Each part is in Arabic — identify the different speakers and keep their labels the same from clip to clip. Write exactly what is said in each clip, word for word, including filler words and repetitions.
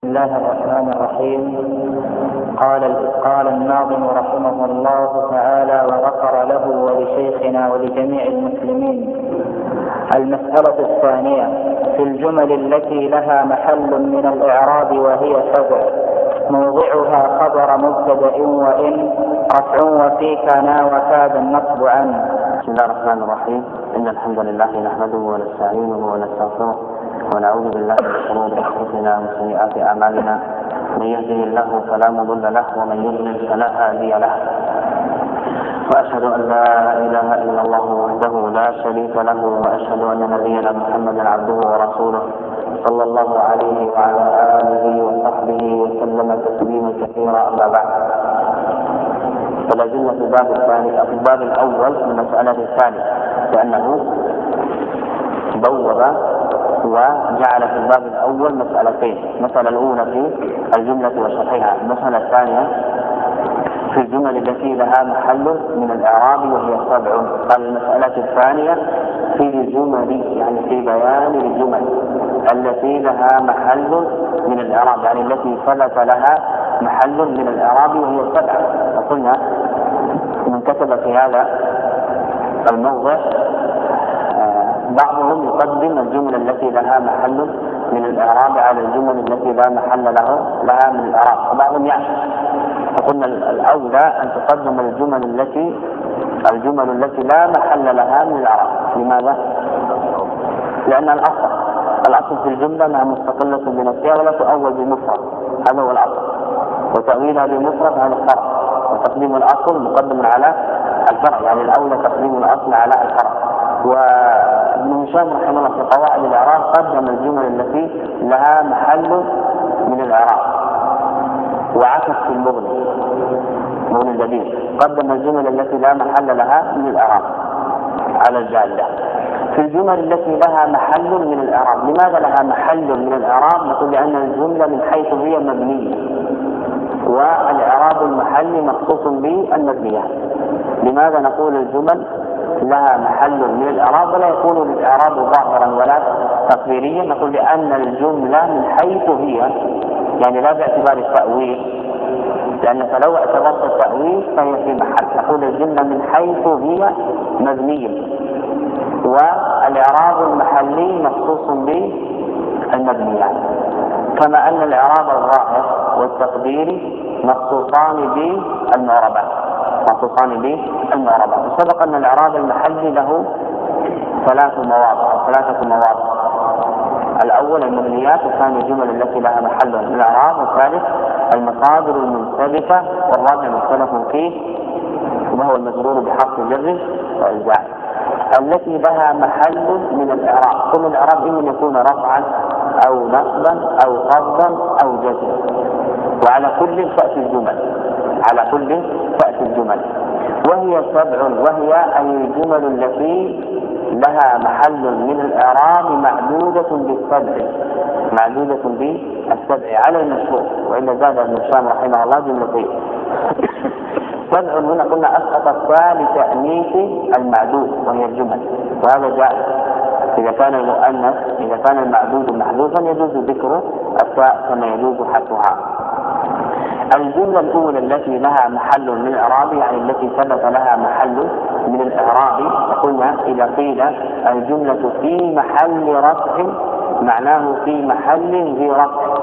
Speaker 1: بسم الله الرحمن الرحيم. قال قال الناظم رحمه الله تعالى وغفر له ولشيخنا ولجميع المسلمين: المسألة الثانية في الجمل التي لها محل من الإعراب وهي سبع، موضعها خبر مبتدأ وإن رفع وفي كان وكاد النصب عنه.
Speaker 2: بسم الله الرحمن الرحيم. إن الحمد لله نحمده ونستعينه ونستغفره ونعوذ بالله من شرور أنفسنا ومن سيئات أعمالنا، من يهده الله فلا مضل له ومن يضلل فلا هادي له، وأشهد أن لا إله إلا الله وحده لا شريك له، وأشهد أن نبينا محمدا عبده ورسوله صلى الله عليه وعلى آله وصحبه وسلم تسليما كثيرا. أما بعد، فلا زلنا في الباب الثاني في الباب الأول من المسألة الثانية، لأنه بوب وجعل في الباب الأول مسألتين: المسألة الأولى في الجملة وشرحها، المسألة الثانية في الجمل التي لها محل من الإعراب وهي سبع. قال المسألة الثانية في الجمل، يعني في بيان الجمل التي لها محل من الإعراب، يعني التي ثبت لها محل من الإعراب وهي سبع. وقلنا من كتب في هذا الموضع بعضهم يقدم الجمل التي لها محل من الإعراب على الجمل التي لا محل له لها من الإعراب، وبعضهم يعكس. فقلنا الأولى أن تقدم الجمل التي الجمل التي لا محل لها من الإعراب. لماذا؟ لأن الأصل الأصل في الجملة أنها مستقلة بنفسها ولا تؤول بمفرد، هذا هو الأصل، وتأويلها بمفرد هذا الفرع، وتقديم الأصل مقدم على الفرع، يعني الأولى تقديم الأصل على الفرع. وابن هشام رحمه الله في قواعد الإعراب قدم الجمل التي لها محل من الإعراب، وعكس في المغني مغني الجديد قدم الجمل التي لا محل لها من الإعراب على الجادة. في الجمل التي لها محل من الإعراب، لماذا لها محل من الإعراب؟ نقول لأن الجملة من حيث هي مبنية، والإعراب المحلي مخصوص بالمبنية. لماذا نقول الجمل لها محل من الإعراب ولا يكون الإعراب ظاهرا ولا تقديريا؟ نقول لأن الجملة من حيث هي، يعني لا باعتبار التأويل، لأنك لو اعتبرت التأويل فهي في محل. نقول الجملة من حيث هي مبنية، والإعراب المحلي مخصوص بالمبنية، كما أن الإعراب الظاهر والتقديري مخصوصان بالمعربات مخصوصان بالمعربات. وسبق أن الإعراب المحلي له ثلاث مواضع أو ثلاثة مواضع: الأول المبنيات، والثاني الجمل التي لها محل من الإعراب، والثالث المصادر المنسبكة، والرابع مختلف فيه وهو المجرور بحرف الجر والجعل. التي لها محل من الإعراب، كل الإعراب إما يكون رفعا أو نصبا أو خفضا أو جزما، وعلى كل تأتي الجمل على كل تأتي الجمل وهي سبع، وهي الجمل التي لها محل من الإعراب معدودة بالسبع معدودة بالسبع على المشهور، وإلا زاد ابن هشام رحمه الله جملتين. سبع هنا قلنا أسقط الثاء لتأنيث المعدود وهي الجمل، وهذا جائز إذا كان المؤنث إذا كان المعدود محذوفا يجوز ذكر الثاء كما يجوز حذفها. الجملة الأولى التي لها محل من الإعراب، يعني التي ثبت لها محل من الإعراب، فقلنا إذا قيل الجملة في محل رفع معناه في محل ذي رفع.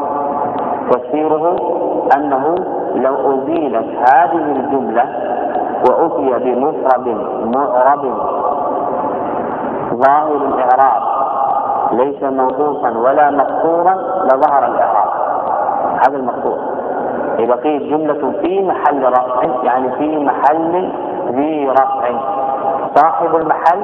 Speaker 2: تفسيره أنه لو أزيلت هذه الجملة وأتي بمفرد معرب ظاهر الإعراب ليس منقوصا ولا مقصورا لظهر الإعراب، هذا المقصود. إذا قيل جملة في محل رفع يعني في محل ذي رفع، صاحب المحل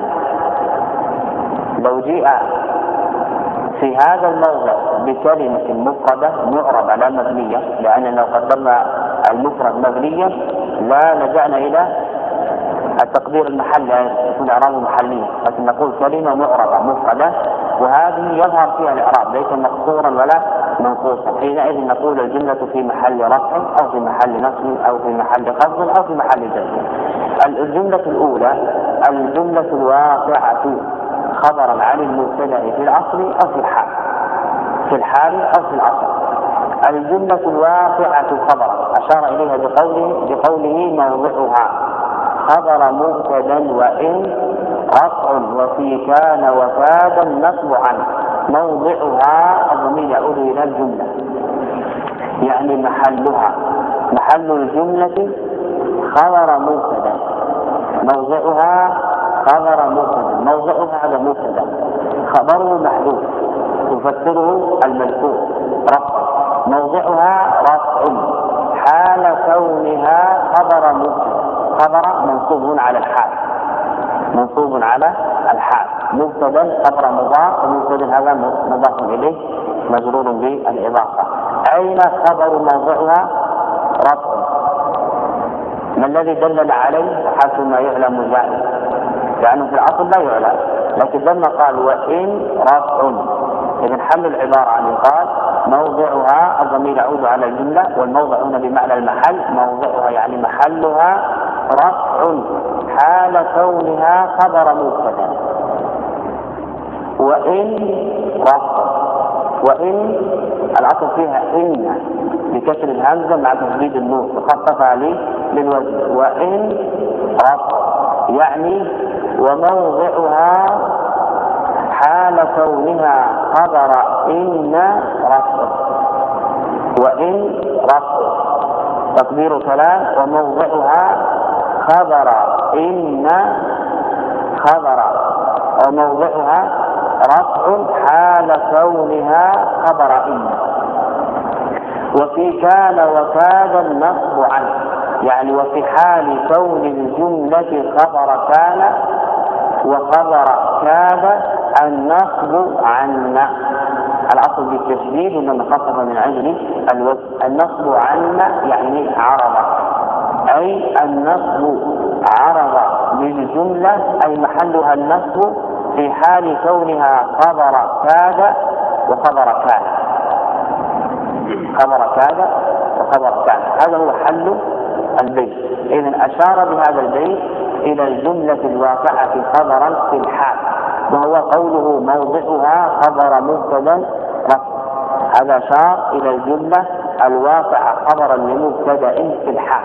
Speaker 2: لو جيء في هذا الموضع بكلمة مفردة معربة لا مبنية، لأن لو قدمنا المفرد مبنيا لا لجأنا إلى التقدير المحل يكون إعرابه محليا، لكن نقول كلمة معربة مفردة وهذه يظهر فيها الإعراب ليس مقصورا ولا منقوصا، حينئذ نقول الجملة في محل رفع أو في محل نصب أو في محل خفض أو في محل جزم. الجملة الأولى الجملة الواقعة خبرا عن المبتدأ في الأصل أو في الحال في الحال أو في الأصل. الجملة الواقعة خبرا أشار إليها بقوله بقوله موضعها خبر مبتدا وإن رفع وفي كان وكاد النصب عنه. موضعها الضمير يعود إلى الجملة يعني محلها، محل الجملة خبر مبتدا، موضعها خبر مبتدا، موضعها هذا مبتدا خبره محذوف تفسره المذكور رفع، موضعها رفع حال كونها خبر مبتدا، خبر منصوب على الحال، منصوب على الحال، مبتدا خبر مضاف، ومبتدا هذا مضاف اليه مجرور بالاضافه. اين خبر موضعها رفع؟ ما الذي دلل عليه حيث ما يعلم جائز؟ لانه في الاصل لا يعلم، لكن لما قال وان رفع اذا حل العباره عن يقال موضعها الضمير يعود على الجمله، والموضع هنا بمعنى المحل، موضعها يعني محلها رفع حال كونها خبر مبتدا. وإن رفع، وإن العطف فيها إن بكسر الهمزة مع تشديد النون وخففها لي للوزن، وإن رفع يعني وموضعها حال كونها خبر إن رفع، وإن رفع تقدير كلام وموضعها خبر إن خبر وموضعها رفع حال كونها خبر إن. وفي كان وكاد النصب عنه يعني وفي حال كون الجملة خبر كان وخبر كاد النصب عنا. الأصل بالتشديد إنما خفف من أجل الوزن. النصب عنا يعني عرض، أي النصب عرض للجملة أي محلها النصب في حال كونها خبر كاد وخبر كان، خبر كاد وخبر كان، هذا هو حل البيت. إذن أشار بهذا البيت إلى الجملة الواقعة خبرا في الحال، وهو قوله موضعها خبر مبتدا رفع، هذا أشار إلى الجملة الواقعة خبرا لمبتدا في الحال.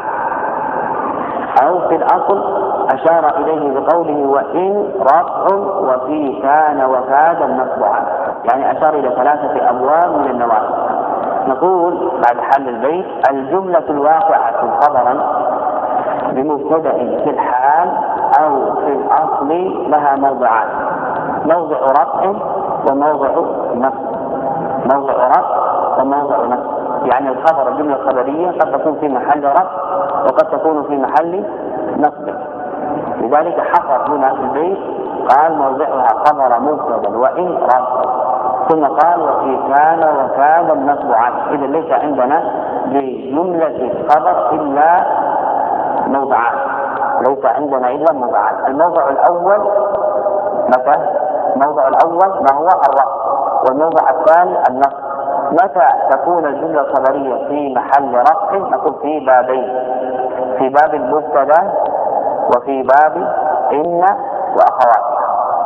Speaker 2: أو في الأصل أشار إليه بقوله وإن رفع وفي كان وكاد النصب عنه، يعني أشار إلى ثلاثة أبواب من النواحي. نقول بعد حل البيت الجملة الواقعة خبرا بمبتدأ في الحال أو في الأصل لها موضعان، موضع رفع وموضع نصب، موضع رفع وموضع نصب، يعني الخبر الجملة الخبرية قد تكون في محل رفع وقد تكون في محل نصب. لذلك حفظ هنا في البيت قال موضعها خبر مبتدا وإن رفع، ثم قال وفي كان وكان النصب عنه. إذا ليس عندنا لجملة الخبر إلا موضعان، ليس عندنا إلا موضعان. الموضع الأول متى؟ الموضع الأول ما هو الرفع، والموضع الثاني النصب. متى تكون الجملة الخبرية في محل رفع؟ نقول في بابين، في باب المبتدا وفي باب إن وأخواتها.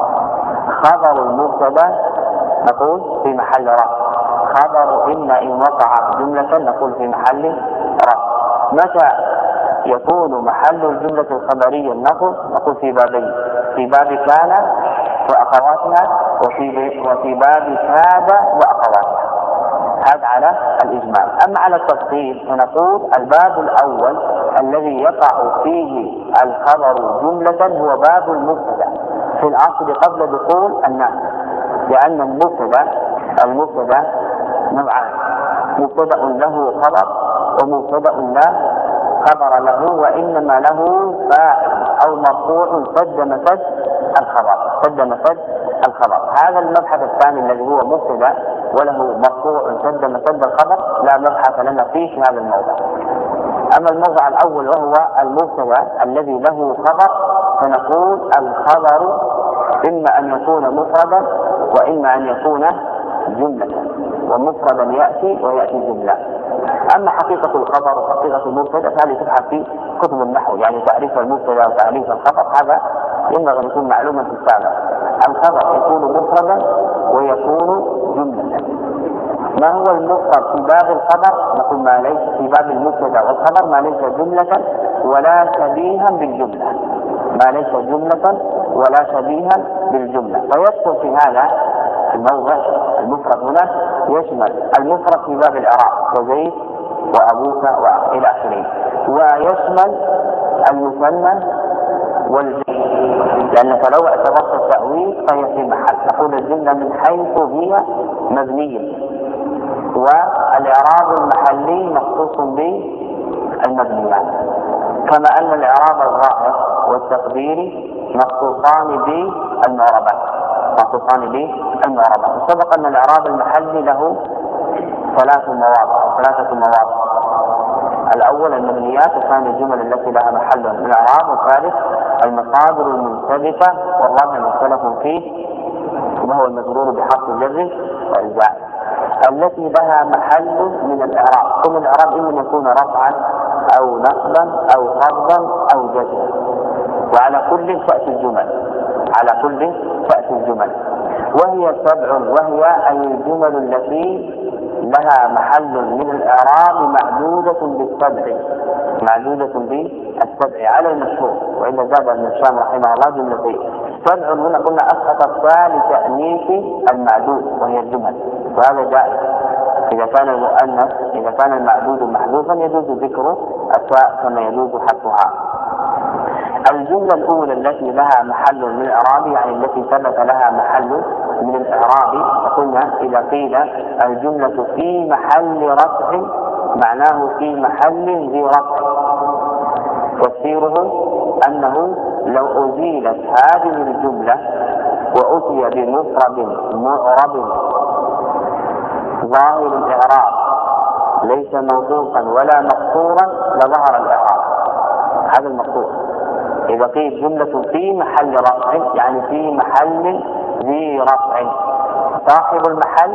Speaker 2: خبر المبتدا نقول في محل رفع، خبر إن إن وقع جملة نقول في محل رفع. متى يكون محل الجملة الخبرية النصب؟ نقول في بابين، في باب كان وأخواتها وفي وفي باب كاد وأخواتها. هذا على الإجمال. أما على التفصيل فنقول الباب الأول الذي يقع فيه الخبر جملة هو باب المبتدا في الأصل قبل دخول الناس، لأن المبتدا المبتدا نوعان، مبتدا له خبر ومبتدا لا خبر له، وإنما له فاعل أو مرفوع سد مسد الخبر، سد مسد الخبر. هذا المبحث الثاني الذي هو مبتدا وله مرفوع سد مسد الخبر لا مبحث لنا فيه في هذا الموضع. أما الموضع الأول وهو المبتدا الذي له خبر فنقول الخبر إما أن يكون مفردا وإما أن يكون جملة، ومفردا يأتي ويأتي جملة. أما حقيقة الخبر وحقيقة المبتدا فهذه تبحث في كتب النحو، يعني تعريف المبتدا وتعريف الخبر هذا ينبغي أن يكون معلوما في السابق. الخبر يكون مفردا ويكون جملة، ما هو المفرد في باب الخبر؟ نقول ما ليس في باب المبتدا والخبر ما ليس جملة ولا شبيها بالجملة، ما ليس جملة ولا شبيها بالجملة. فيدخل في هذا الموضع المفرد هنا يشمل المفرد في باب الإعراب كزيد وأبوك وإلى آخره، ويشمل المثنى والجمع، لأنك لو اعتبرت التأويل فهي في محل تقول الجملة من حيث هي مبنية، والإعراب المحلي مخصوص بالمبنيات، كما أن الإعراب الظاهر والتقديري مخصوصان بالمعربات مخصوصان بالمعربات. وسبق أن الإعراب المحلي له ثلاث مواضع ثلاثة مواضع الأول المبنيات، والثاني الجمل التي لها محل من الإعراب، والثالث المصادر المنسبكة، والرابع مختلف فيه وهو المجرور بحرف الجر والجاء التي لها محل من الإعراب. ثم الإعراب إما يكون رفعا أو نصبا أو خفضا أو جزما، وعلى كل تأتي الجمل على كل تأتي الجمل وهي سبع، وهي أي الجمل التي لها محل من الإعراب معدودة بالسبع معدودة بالسبع على المشهور، وإلا زاد ابن هشام رحمه الله جملتين. سبع هنا قلنا أسقط الثاني تأنيث المعدود وهي الجمل، وهذا جائز إذا كان المؤنث إذا كان المعدود محذوفا يجوز ذكر التاء كما يجوز حذفها. الجملة الأولى التي لها محل من الإعراب يعني التي ثبت لها محل من الإعراب، وقلنا إذا قيل الجملة في محل رفع معناه في محل ذي رفع، تفسيره أنه لو أزيلت هذه الجملة وأتي بمفرد معرب ظاهر الإعراب ليس موصوفا ولا مقصورا لظهر الإعراب. هذا المقصود. إذا قيل جملة في محل رفع يعني في محل ذي رفع، صاحب المحل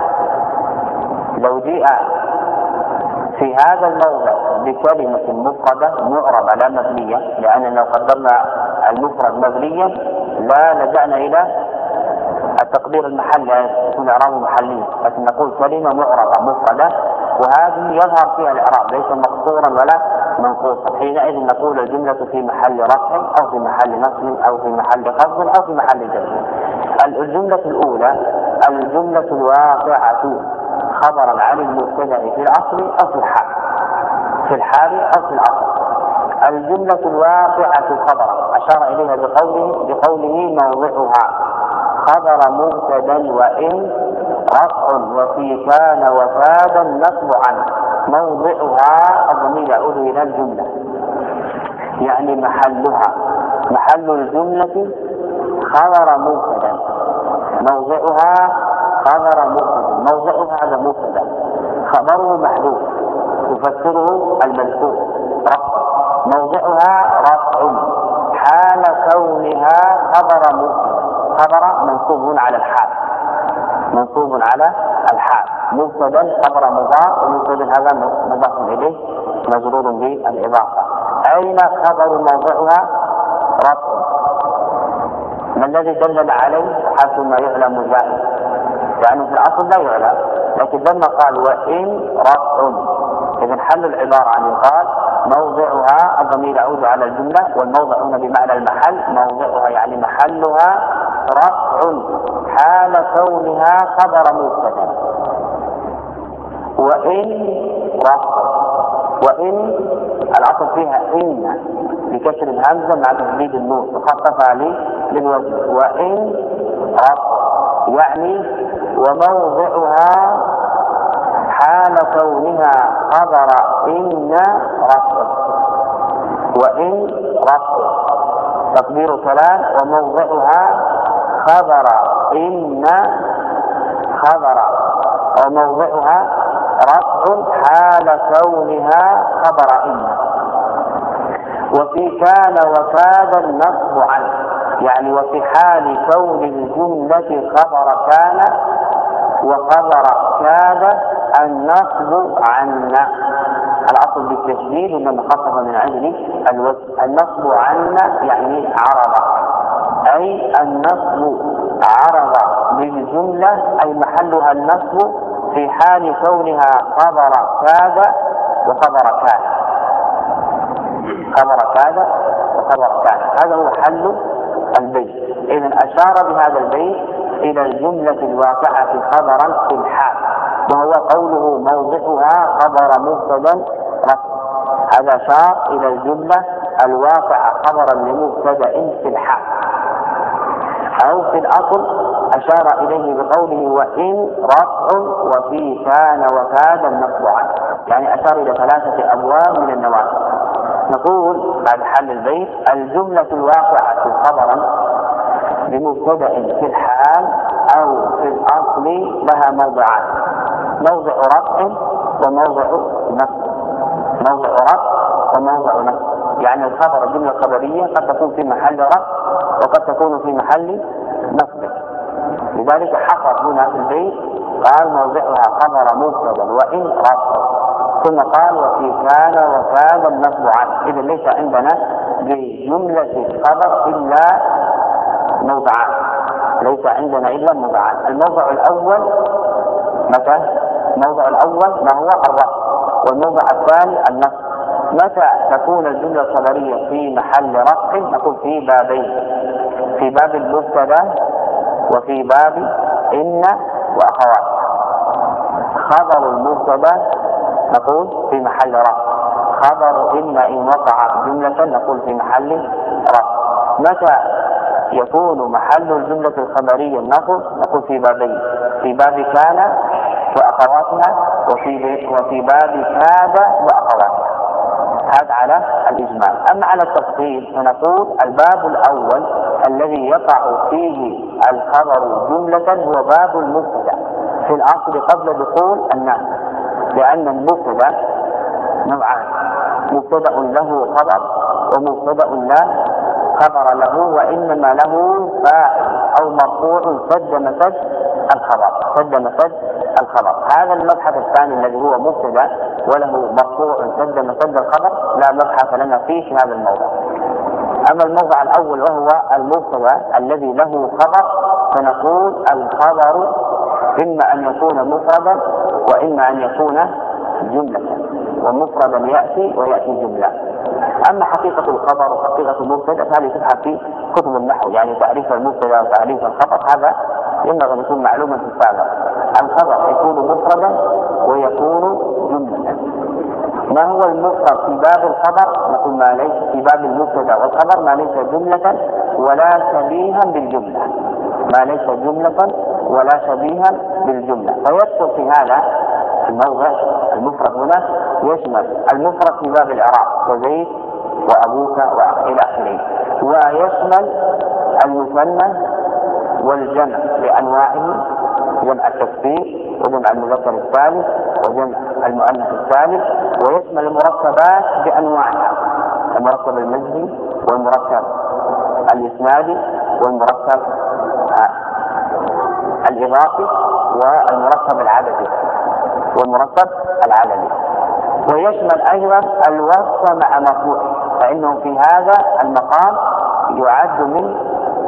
Speaker 2: لو جاء في هذا الموضع بكلمة مفردة معربة لا مبنية، لأننا لو قدرنا المفرد مبنيا لا لجأنا إلى التقدير المحلي يعني يكون إعرابه محلي، لكن نقول كلمة معربة مفردة وهذه يظهر فيها الإعراب ليس مقصورا ولا منقوصا، حينئذ نقول الجملة في محل رفع أو في محل نصب أو في محل خفض أو في محل جزم. الجملة الأولى الجملة الواقعة خبرا عن المبتدأ في الأصل أو في الحال في الحال أو في الأصل. الجملة الواقعة خبرا أشار إليها بقوله بقوله موضعها خبر مبتدأ وإن رفع وفي كان وفادا نصب عنه. موضعها الضمير يعود إلى الجملة يعني محلها، محل الجملة خبر مبتدأ، موضعها خبر مبتدأ، موضعها هذا مبتدأ خبره محذوف يفسره المذكور رفع، موضعها رفع حال كونها خبر مبتدأ، خبر منصوب على الحال منصوب على الحال مبتدأ خبر مضاف، ومبتدأ هذا مضاف إليه مجرور بالإضافة. أين خبر موضعها رفع؟ ما الذي دلل عليه حيث ما يعلم زائد، يعني في الأصل لا يعلم، لكن لما قال وإن رفع إذن حل العبارة عن يقال موضعها الضمير يعود على الجملة، والموضع هنا بمعنى المحل، موضعها يعني محلها رفع حال كونها خبر مبتدأ. وإن رفع وإن العطف فيها إن بكسر الهمزة مع تشديد النون وخففها للوزن، وإن رفع يعني وموضعها حال كونها خبر إن رفع، وإن رفع تقدير كلام وموضعها خبر إن خبر وموضعها رفع حال كونها خبر إن. وفي كان وكاد النصب عنه يعني وفي حال كون الجملة خبر كان وخبر كاد النصب عنا. الأصل بالتشديد إنما خفف من أجل الوزن. النصب عنا يعني عرض، أي النصب عرض بالجملة أي محلها النصب في حال كونها خبر كاد وخبر كان، خبر كاد وخبر كان، هذا هو حل البيت. إذن أشار بهذا البيت إلى الجملة الواقعة خبرا في الحال، وهو قوله موضعها خبر مبتدا رفع، هذا أشار إلى الجملة الواقعة خبرا لمبتدا في الحال. أو في الأصل أشار إليه بقوله وإن رفع وفي كان وكاد النصب عنه، يعني أشار إلى ثلاثة أبواب من النواسخ. نقول بعد حل البيت الجملة الواقعة خبرا لمبتدأ في الحال أو في الأصل لها موضعان، موضع رفع وموضع نصب، موضع رفع وموضع نصب. يعني الخبر الجملة الخبرية قد تكون في محل رفع وقد تكون في محل نصب. لذلك حصر هنا في البيت قال موضعها خبر مبتدا وإن رفع، ثم قال وفي كان وكاد النصب عنه. إذا ليس عندنا بجملة الخبر إلا موضعان، ليس عندنا إلا موضعان. الموضع الأول متى؟ الموضع الأول ما هو الرفع، والموضع الثاني النصب. متى تكون الجملة الخبرية في محل رفع؟ نقول في بابين، في باب المبتدا وفي باب إن وأخواتها. خبر المبتدا نقول في محل رفع، خبر إن إن وقع جملة نقول في محل رفع. متى يكون محل الجملة الخبرية النصب؟ نقول في بابين، في باب كان وأخواتها وفي وفي باب كاد وأخواتها. هذا على الإجمال. أما على التفصيل فنقول الباب الأول الذي يقع فيه الخبر جملة هو باب المبتدا في الأصل قبل دخول الناس، لأن المبتدا نوعان، مبتدا له خبر ومبتدا لا خبر له، وإنما له فاعل أو مرفوع سد مسد الخبر، سد مسد الخبر. هذا المبحث الثاني الذي هو مبتدا وله مرفوع سد مسد الخبر لا مبحث لنا فيه في هذا الموضوع. أما الموضع الأول وهو المبتدا الذي له خبر فنقول الخبر إما أن يكون مفردا وإما أن يكون جملة، ومفردا يأتي ويأتي جملة. أما حقيقة الخبر وحقيقة المبتدا فهذه تبحث في كتب النحو، يعني تعريف المبتدا وتعريف الخبر هذا ينبغي أن يكون معلوما في السابق. الخبر يكون مفردا ويكون جملة. ما هو المفرد في باب الخبر؟ نقول ما ليس في باب المبتدا والخبر ما ليس جملة ولا شبيها بالجملة، ما ليس جملة ولا شبيها بالجملة. فيدخل في هذا الموضع المفرد هنا يشمل المفرد في باب الإعراب كزيد وأبوك وإلى آخره، ويشمل المثنى والجمع بأنواعه، جمع التكسير وجمع المذكر الثالث وجمع المؤنث الثالث، ويشمل المركبات بأنواعها، المركب المجزي والمركب الإسنادي والمركب الإضافي والمركب العددي والمركب العددي. ويشمل أيضا الوصف مع مرفوعه، فإنه في هذا المقام يعد من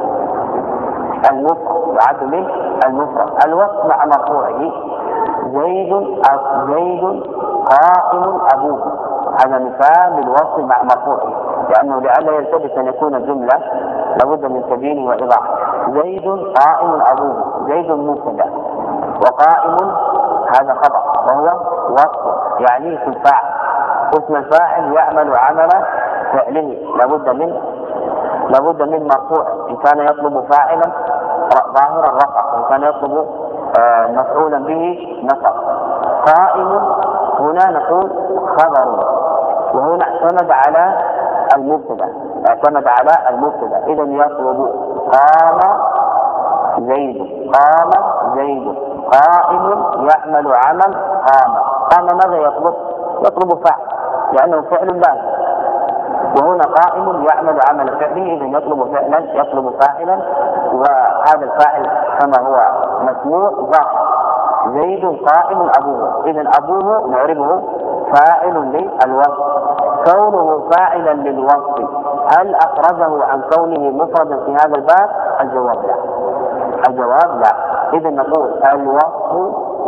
Speaker 2: المفرد، يعد من المفرد. الوصف مع مرفوعه زيد زيد قائم أبوه، هذا مثال للوصف مع مرفوعه، لأنه لعل يلتبس أن يكون جملة لابد من تبيينه وإيضاحه. زيد قائم أبوه، زيد مبتدا وقائم هذا خبر وهو وصف يعني في الفاعل، اسم الفاعل يعمل عمل فعله لابد من لابد من مرفوع، إن كان يطلب فاعلا ظاهرا رفع، وإن كان يطلب آه مفعولا به نصب. قائم هنا نقول خبر، وهنا اعتمد على المبتدا، اعتمد على المبتدا. إذا يطلب قام زيد، قام زيد، قائم يعمل عمل قام. قام ماذا يطلب؟ يطلب فاعل لأنه فعل لازم، وهنا قائم يعمل عمل فعله، إذا يطلب فعلا يطلب فاعلا، وهذا الفاعل كما هو مسموع ظاهر. زيد قائم أبوه، إذا أبوه نعربه فاعل للوصف. كونه فاعلا للوصف هل أخرجه عن كونه مفردا في هذا الباب؟ الجواب لا، الجواب لا. إذا نقول الوصف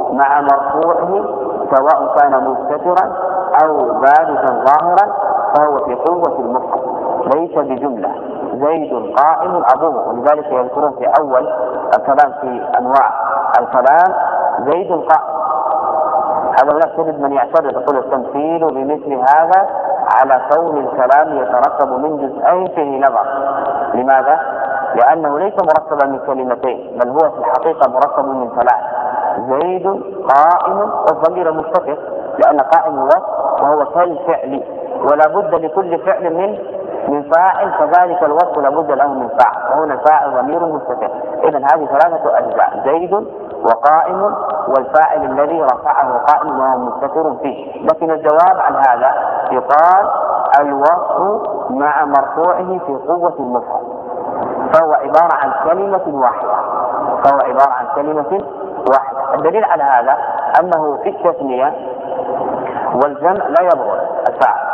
Speaker 2: مع مرفوعه سواء كان مستترا أو بارزا ظاهرا فهو في قوة المفرد ليس بجملة. زيد قائم أبوه، ولذلك يذكرون في أول الكلام في أنواع الكلام زيد قائم. هذا لا تجد من يعترض يقول التمثيل بمثل هذا على كون الكلام يتركب من جزئين فيه نظر. لماذا؟ لأنه ليس مركبا من كلمتين، بل هو في الحقيقة مركب من ثلاث. زيد قائم والضمير مستتر، لأن قائم وصف وهو كالفعل، ولا بد لكل فعل من من فاعل، كذلك الوصف لا بد له من فاعل، وهنا الفاعل ضمير مستتر. إذن هذه ثلاثة أجزاء: زيد وقائم والفاعل الذي رفعه قائم وهو مستتر فيه. لكن الجواب عن هذا يقال الوصف مع مرفوعه في قوة المفرد، فهو عبارة عن كلمة واحدة فهو عبارة عن كلمة واحدة. الدليل على هذا أنه في التثنية والجمع لا يبرز الفاعل.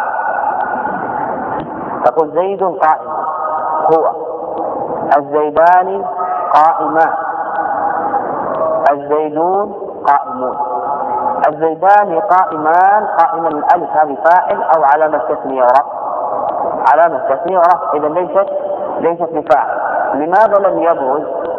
Speaker 2: تقول زيد قائم، هو الزيدان قائمان، الزيدون قائمون. الزيدان قائمان، قائما الألف هذه فاعل أو علامة تثنية ورفع، علامة تثنية ورفع، إذا ليست ليست بفاعل. لماذا لم يبرز؟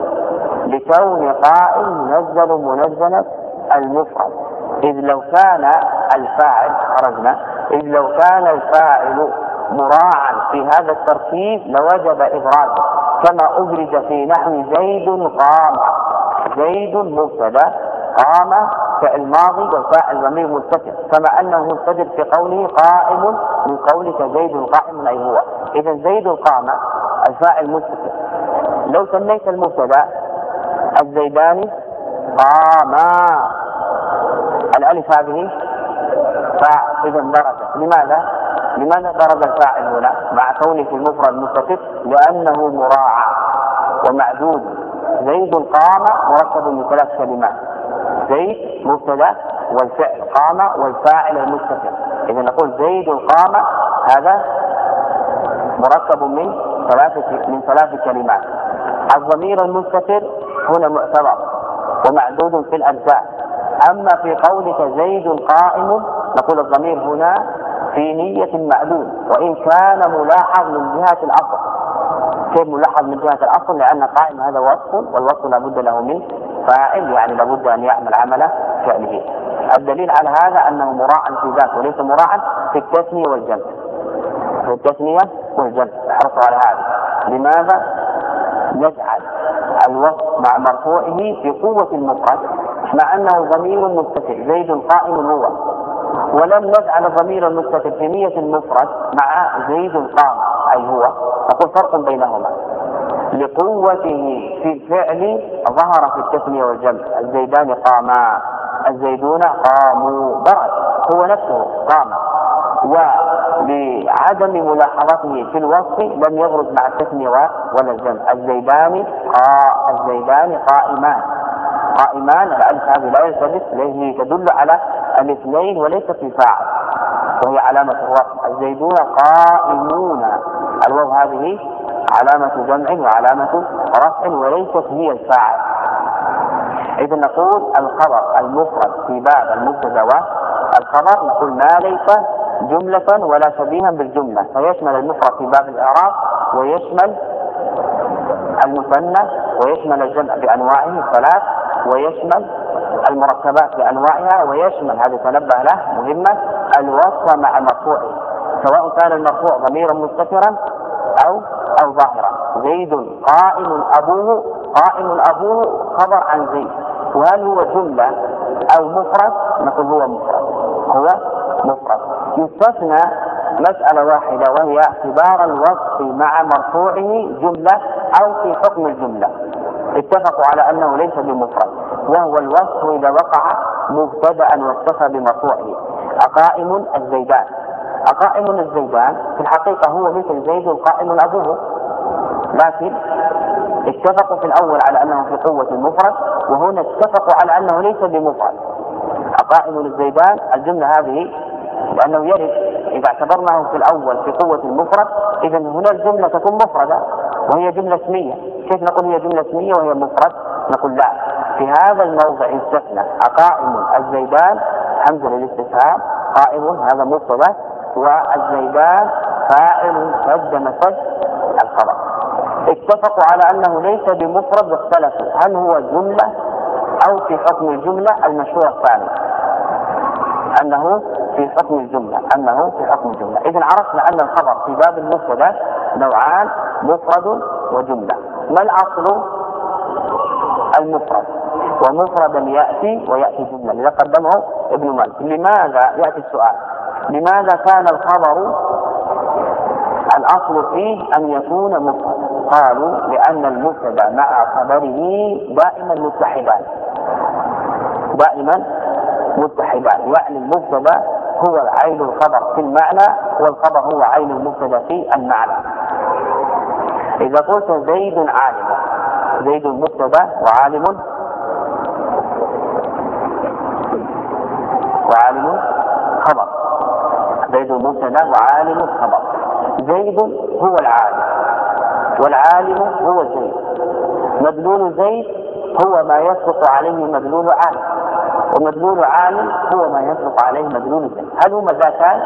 Speaker 2: لكون قائم منزل منزلة المفرد، إذ لو كان الفاعل خرجنا إذ لو كان الفاعل مراعا في هذا الترتيب لوجب إبرازه، كما أبرز في نحو زيد قام. زيد مبتدا، قام فعل ماضي والفاعل ضمير مستتر، كما أنه مستتر في قوله قائم من قولك زيد قائم أي هو. إذا زيد قام الفاعل مستتر. لو سميت المبتدا الزيدان قاما، الألف هذه فاعل، إذا برز. لماذا؟ لماذا برز الفاعل هنا مع كونه في المفرد مستتر؟ لأنه مراعى ومعدود. زيد قام مركب من ثلاث كلمات: زيد مبتدا والفعل قام والفاعل المستتر. إذا نقول زيد قام هذا مركب من ثلاث من ثلاث كلمات. الضمير المستتر هنا معتبر ومعدود في الأجزاء. أما في قولك زيد قائم نقول الضمير هنا في نية معدود، وإن كان ملاحظ من جهة الأصل. كيف ملاحظ من جهة الأصل؟ لأن قائم هذا وصف، والوصف لابد له من فاعل، يعني لابد أن يعمل عمل فعله. الدليل على هذا أنه مراعى في ذاته وليس مراعى في التثنية والجمع. في التثنية والجمع احرصوا على هذا. لماذا نجعل الوصف مع مرفوعه في قوة المفرد مع أنه ضمير مستتر زيد قائم هو، ولم نجعل ضمير المستتر في نية المفرد مع زيد قام أي هو؟ نقول فرق بينهما لقوته في الفعل ظهر في التثنية والجمع. الزيدان قاما، الزيدون قاموا، برد هو نفسه قام. ولعدم ملاحظته في الوصف لم يبرز مع التثنية ولا الجمع. الزيدان قا الزيدان قائمان، قائمان الألف هذه لا يلتبس، لأنه تدل على الاثنين وليس في فاعل وهي علامة الوصف. الزيدون قائمون، الواو هذه علامة جمع وعلامة رفع وليست هي الفاعل. إذا نقول الخبر المفرد في باب المبتدا والخبر نقول ما ليس جملة ولا شبيها بالجملة، فيشمل المفرد في باب الإعراب ويشمل المثنى ويشمل الجمع بأنواعه الثلاث ويشمل المركبات بأنواعها ويشمل، هذا تنبه له مهمة، الوصف مع مرفوعه سواء كان المرفوع ضميرا مستترا أو أو ظاهرا. زيد قائم أبوه، قائم أبوه خبر عن زيد، وهل هو جملة أو مفرد؟ نقول هو مفرد، هو مفرد. يستثنى مسألة واحدة وهي اعتبار الوصف مع مرفوعه جملة أو في حكم الجملة. اتفقوا على أنه ليس بمفرد، وهو الوصف إذا وقع مبتدأ واكتفى بمرفوعه. أقائم الزيدان، أقائم الزيدان في الحقيقة هو مثل زيد قائم أبوه، لكن اتفقوا في الأول على أنه في قوة المفرد، وهنا اتفقوا على أنه ليس بمفرد. أقائم الزيدان الجملة هذه لأنه يرد إذا اعتبرناه في الأول في قوة المفرد، إذا هنا الجملة تكون مفردة وهي جملة اسمية. كيف نقول هي جملة اسمية وهي مفرد؟ نقول لا، في هذا الموضع استثنى أقائم الزيدان حمزة للاستفهام، قائم هذا مبتدأ والزيدان فاعل سد مسد الخبر. اتفقوا على أنه ليس بمفرد واختلفوا هل هو جملة أو في حكم الجملة. المشهور الثاني أنه في حكم الجملة أنه في حكم الجملة. إذن عرفنا أن الخبر في باب المفردة نوعان، مفرد وجملة. ما الأصل؟ المفرد، ومفردا يأتي ويأتي جملة، لذا قدمه ابن مالك. لماذا يأتي السؤال لماذا كان الخبر الأصل فيه أن يكون مفردا؟ قالوا لأن المبتدأ مع خبره دائما متحدان، دائما متحدان، يعني المبتدأ هو عين الخبر في المعنى والخبر هو عين المبتدأ في المعنى. إذا قلت زيد عالم، زيد مبتدأ وعالم وعالم خبر، زيد مبتدأ وعالم خبر. زيد هو العالم والعالم هو زيد، مدلول زيد هو ما يسبق عليه مدلول عالم، ومدلول عالم هو ما يسبق عليه مدلول زيد. هل هما ذاتان؟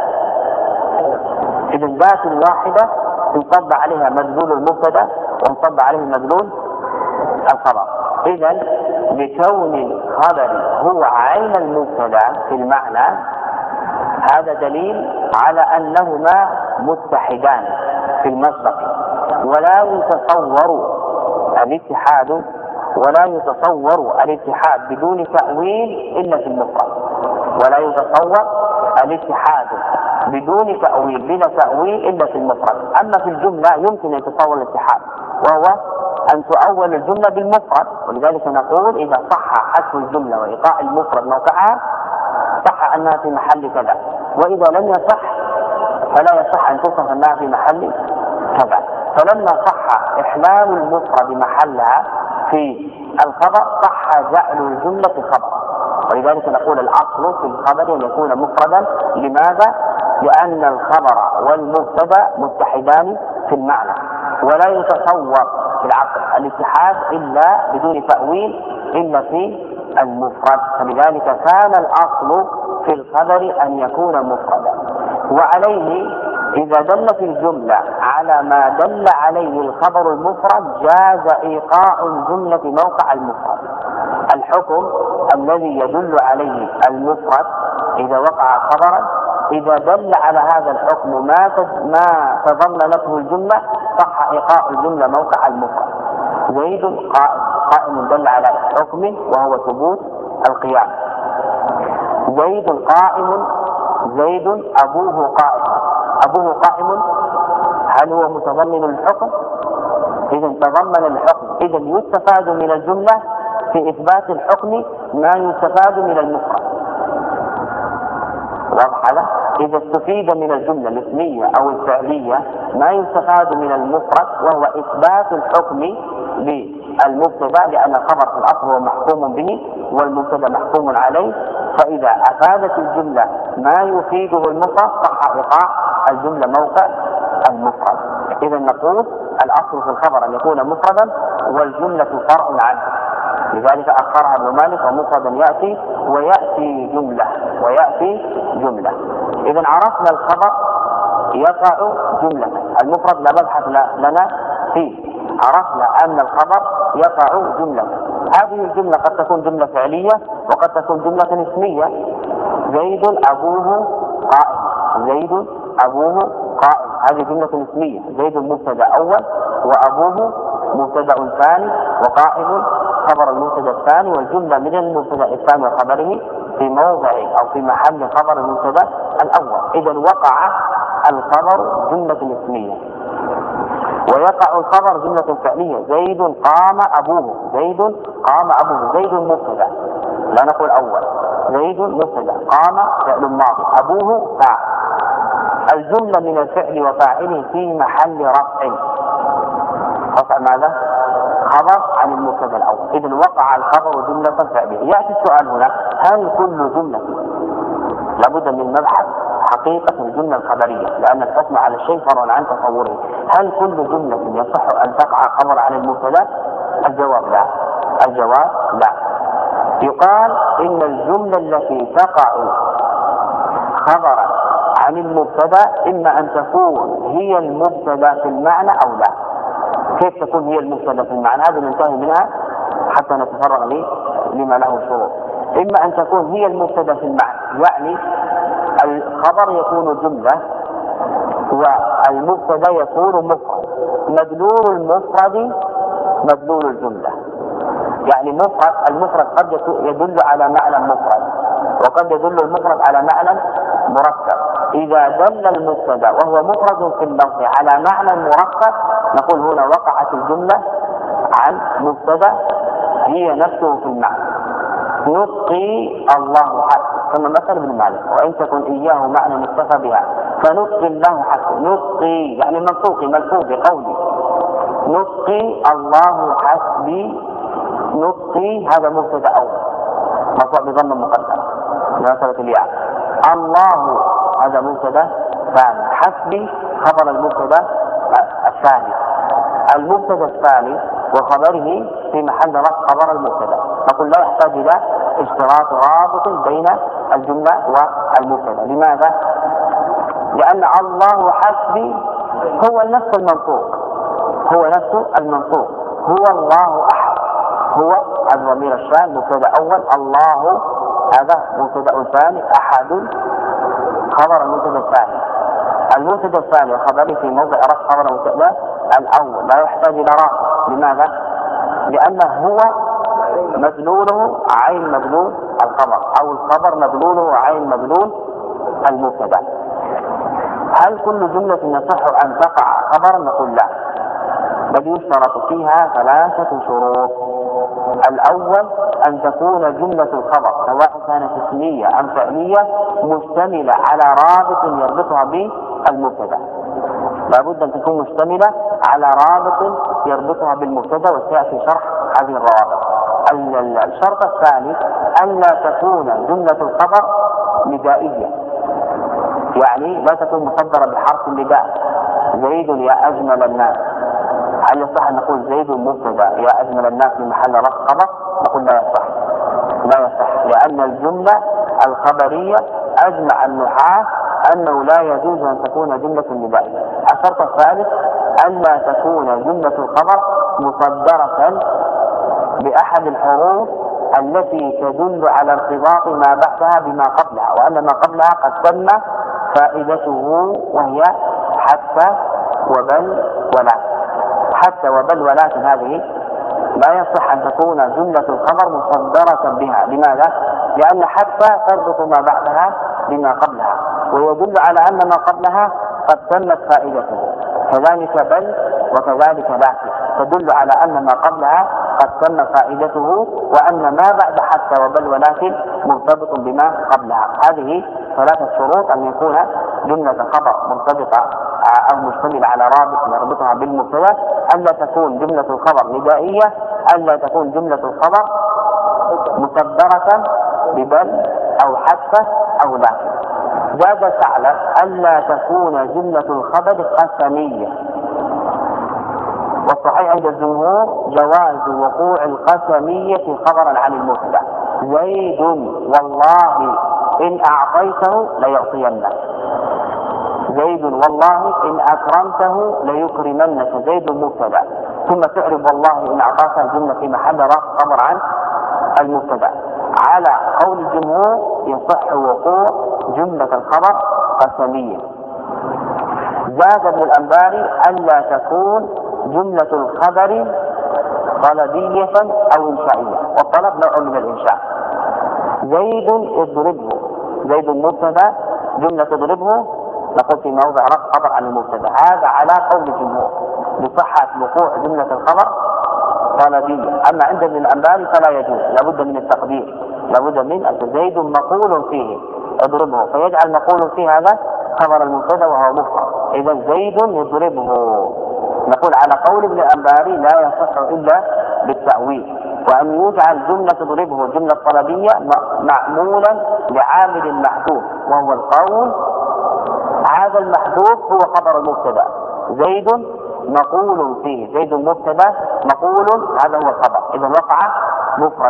Speaker 2: إذا ذات واحدة ينطبق عليها مدلول المبتدأ وينطبق عليه مدلول الخبر. إذا لكون الخبر هو عين المبتدأ في المعنى هذا دليل على أنهما متحدان في المسبق، ولا يتصور الاتحاد ولا يتصور الاتحاد بدون تأويل إلا في المفرد، ولا يتصور الاتحاد بدون تأويل بلا تأويل إلا في المفرد. أما في الجملة يمكن أن يتصور الاتحاد، وهو أن تؤول الجملة بالمفرد، ولذلك نقول إذا صح حذف الجملة وإيقاع المفرد موقعها صح أنها في محل كذا، وإذا لم يصح فلا يصح أن تصف أنها في محل كذا. فلما صح إحلال المفرد محلها في الخبر صح جعل الجملة خبرا، ولذلك نقول الأصل في الخبر أن يكون مفردا. لماذا؟ لأن الخبر والمبتدأ متحدان في المعنى، ولا يتصور في العقل الاتحاد إلا بدون تأويل إلا في المفرد. فلذلك كان الأصل في الخبر أن يكون مفردا. وعليه إذا دلت الجملة على ما دل عليه الخبر المفرد جاز إيقاع الجملة موقع المفرد. الحكم الذي يدل عليه المفرد إذا وقع خبرا إذا دل على هذا الحكم ما ما تضمنته الجملة صح إيقاع الجملة موقع المفرد. زيد قائم، قائم دل على حكمه وهو ثبوت القيام. زيد قائم، زيد أبوه قائم، أبوه قائم هل هو متضمن الحكم؟ إذا تضمن الحكم، إذا يستفاد من الجملة في إثبات الحكم ما يستفاد من المفرد. واضح هذا؟ إذا استفيد من الجملة الاسمية أو الفعلية ما يستفاد من المفرد وهو إثبات الحكم للمبتدأ، لأن الخبر في الأصل هو محكوم به والمبتدأ محكوم عليه، فإذا أفادت الجملة ما يفيده المفرد صح إيقاع الجملة موقع المفرد. إذا نقول الأصل في الخبر أن يكون مفردا والجملة فرع عنه، لذلك أخرها ابن مالك ومفردا يأتي ويأتي جملة ويأتي جملة. إذا عرفنا الخبر يقع جملة، المفرد لا مبحث لنا فيه. عرفنا أن الخبر يقع جملة، هذه الجملة قد تكون جملة فعلية وقد تكون جملة اسمية. زيد أبوه قائم، زيد أبوه قائم، هذه جملة اسمية. زيد مبتدأ أول وأبوه مبتدأ ثاني وقائم خبر المبتدأ الثاني، والجملة من المبتدأ الثاني وخبره في موضع أو في محل خبر المبتدأ الأول. إذا وقع الخبر جملة اسمية ويقع الخبر جملة فعلية. زيد قام أبوه، زيد قام أبوه، زيد مبتدأ لا نقول أول، زيد مبتدأ، قام فعل ماضي، أبوه فاعل. الجملة من الفعل وفاعله في محل رفع، رفع ماذا؟ خبر عن المبتدأ الأول. إذن وقع الخبر جملة فعلية. يأتي السؤال هنا هل كل جملة لابد من مبحث حقيقة الجملة الخبرية، لأن الحكم على الشيء فرع عن تصوره. هل كل جملة يصح أن تقع خبر عن المبتدأ؟ الجواب لا، الجواب لا. يقال إن الجملة التي تقع خبرا عن المبتدا إما أن تكون هي المبتدا في المعنى أو لا. كيف تكون هي المبتدا في المعنى؟ هذا ننتهي منها حتى نتفرغ لي لما له شروط. إما أن تكون هي المبتدا في المعنى، يعني الخبر يكون جملة والمبتدا يكون مفرد، مدلول المفرد مدلول الجملة. يعني مفرد المفرد قد يدل على معنى مفرد، وقد يدل المفرد على معنى مركب. إذا دل المبتدا وهو مفرد في اللفظ على معنى مركب نقول هنا وقعت الجملة عن مبتدا هي نفسه في المعنى. نطقي الله حق كما مثل ابن مالك، وإن تكن إياه معنى اكتفى بها فنطقي الله حق. نطقي يعني منطوقي ملفوظي قولي. نطقي الله حسبي، نطقي هذا مبتدا أول مرفوع بضم مقدر بمثابة الياء. الله هذا مبتدا ثاني. حسبي خبر المبتدا الثاني. المبتدا الثاني وخبره في محل رفع خبر المبتدا، نقول لا يحتاج الى اشتراط رابط بين الجمله والمبتدا. لماذا؟ لان الله حسبي هو نفس المنطوق، هو نفس المنطوق، هو الله احد، هو الضمير الشان مبتدا اول، الله هذا مبتدا ثاني، احد خبر المبتدا الثاني. المبتدا الثاني وخبره في موضع رفع خبر المبتدا الاول لا يحتاج الى رابط. لماذا؟ لانه هو مدلوله عين مدلول الخبر، او الخبر مدلوله عين مدلول المبتدا. هل كل جمله يصح ان تقع خبرا؟ نقول لا، بل يشترط فيها ثلاثه شروط. الاول ان تكون جمله الخبر سواء كانت اسميه ام فعليه مشتمله على رابط يربطها بالمبتدا. لابد ان تكون مشتمله على رابط يربطها بالمبتدا، وسياتي شرح هذه الروابط. الشرط الثاني ان لا تكون جمله الخبر ندائيه، يعني لا تكون مصدره بحرف النداء. زيد يا اجمل الناس، هل يصح ان نقول زيد مبتدا يا اجمل الناس في محل رفع خبر؟ نقول لا يصح، لا يصح، لان الجمله الخبريه اجمع النحاة انه لا يجوز ان تكون جمله ندائيه. الشرط الثالث ان لا تكون جمله الخبر مصدره باحد الحروف التي تدل على ارتباط ما بعدها بما قبلها، وان ما قبلها قد تم فائدته، وهي حتى وبل ولكن. حتى وبل ولكن هذه لا يصح ان تكون جمله الخبر مصدره بها. لماذا؟ لان حتى تربط ما بعدها بما قبلها، ويدل على ان ما قبلها قد تمت فائدته. كذلك بل وكذلك لكن تدل على ان ما قبلها قد تم فائدته، وان ما بعد حتى وبل ولكن مرتبط بما قبلها. هذه ثلاثه شروط: ان يكون جمله خبر مرتبطه او مشتمله على رابط يربطها بالمبتدا، ان لا تكون جمله الخبر ندائيه، ان لا تكون جمله الخبر مصدره ببل او حتى او لكن. زاد تعلم ان لا تكون جمله الخبر قسميه، والصحيح عند الجمهور جواز وقوع القسميه خبرا عن المبتدا. زيد والله ان اعطيته ليعطينك، زيد والله ان اكرمته ليكرمنك، زيد مبتدا، ثم تعرف والله ان اعطاك الجمله في محل رفع خبر عن المبتدا. على قول الجمهور يصح وقوع جمله الخبر قسميه. زاد ابن الانباري الا تكون جمله الخبر طلبيه او انشائيه، والطلب نوع من الانشاء. زيد اضربه، زيد مبتدا، جمله تضربه نقول في موضع رفع خبر عن المبتدا. هذا على قول الجمهور بصحه وقوع جمله الخبر طلبيه. اما عند ابن الانباري فلا يجوز، لابد من التقدير، لابد من ان زيد مقول فيه اضربه، فيجعل مقول فيه هذا خبر المبتدا وهو مفرد. اذا زيد يضربه، نقول على قول ابن الانباري لا يصح الا بالتاويل، وان يجعل جمله تضربه جمله طلبيه معمولا لعامل محذوف، وهو القول. هذا المحذوف هو خبر المبتدا، زيد مقول فيه، زيد مبتدا مقول، هذا هو الخبر، اذا وقع مفردا.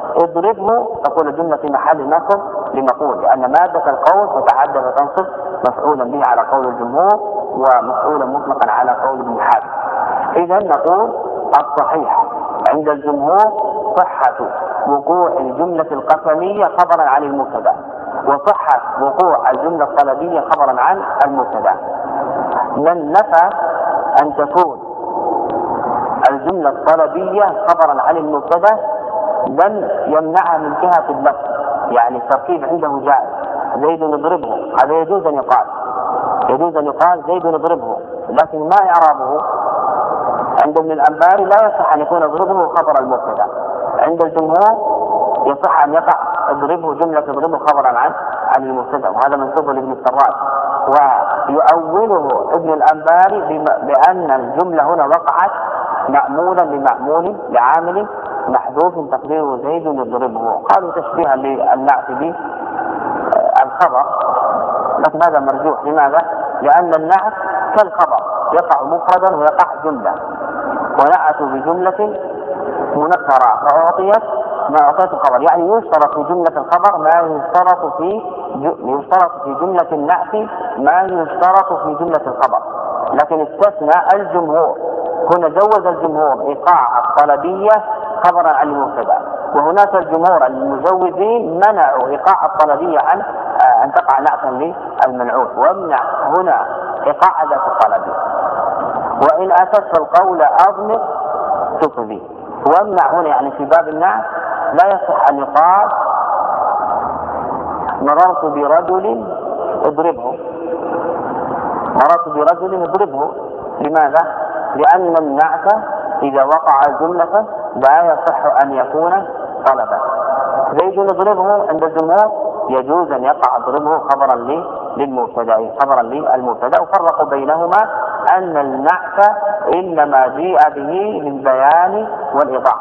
Speaker 2: اضربه تقول الجملة في محل نصب لمفعول، لأن مادة القول تتعدى وتنصب مفعولا به على قول الجمهور ومفعولا مطلقا على قول ابن حاتم. إذا نقول الصحيح عند الجمهور صحة وقوع الجملة القسمية خبرا عن المبتدأ، وصحة وقوع الجملة الطلبية خبرا عن المبتدأ. من نفى أن تكون الجملة الطلبية خبرا عن المبتدأ لم يمنعها من جهة اللفظ، يعني التركيب عنده جائز. زيد يضربه، هذا يجوز أن يقال، يجوز أن يقال زيد يضربه، لكن ما إعرابه؟ عند ابن الأنباري لا يصح أن يكون يضربه خبر المبتدأ، عند الجمهور يصح أن يقع اضربه جملة تضربه خبرا عن عن المبتدأ، وهذا منسوب لابن السراج. ويؤوله ابن الأنباري بأن الجملة هنا وقعت مأمولا لمأمول لعامل محذوف تقديره زيد يضربه، قالوا تشبيها للنعت بالخبر، لكن هذا مرجوح. لماذا؟ لأن النعت كالخبر يقع مفردا ويقع جملة، ونعت بجملة منكرة فأعطيت ما أعطيت الخبر، يعني يشترط في جملة الخبر ما يشترط في يشترط في جملة النعت ما يشترط في جملة الخبر. لكن استثنى الجمهور، هنا جوز الجمهور إيقاع الطلبية خبرا عن المبتدأ، وهناك الجمهور المجوزين منعوا إيقاع الطلبية عن أن تقع نعتا للمنعوت، وامنع هنا إيقاع ذات الطلبية. وإن أتت القول أضمر تصبي، وامنع هنا يعني في باب النعت لا يصح أن يقال مررت برجل اضربه، مررت برجل اضربه. لماذا؟ لأن النعت إذا وقع جملة لا يصح أن يكون طلبا. زيد يضربه عند الجمهور يجوز أن يقع اضربه خبرا للمبتدأ، خبرا للمبتدأ. وفرقوا بينهما أن النعت إنما جيء به للبيان والإيضاح،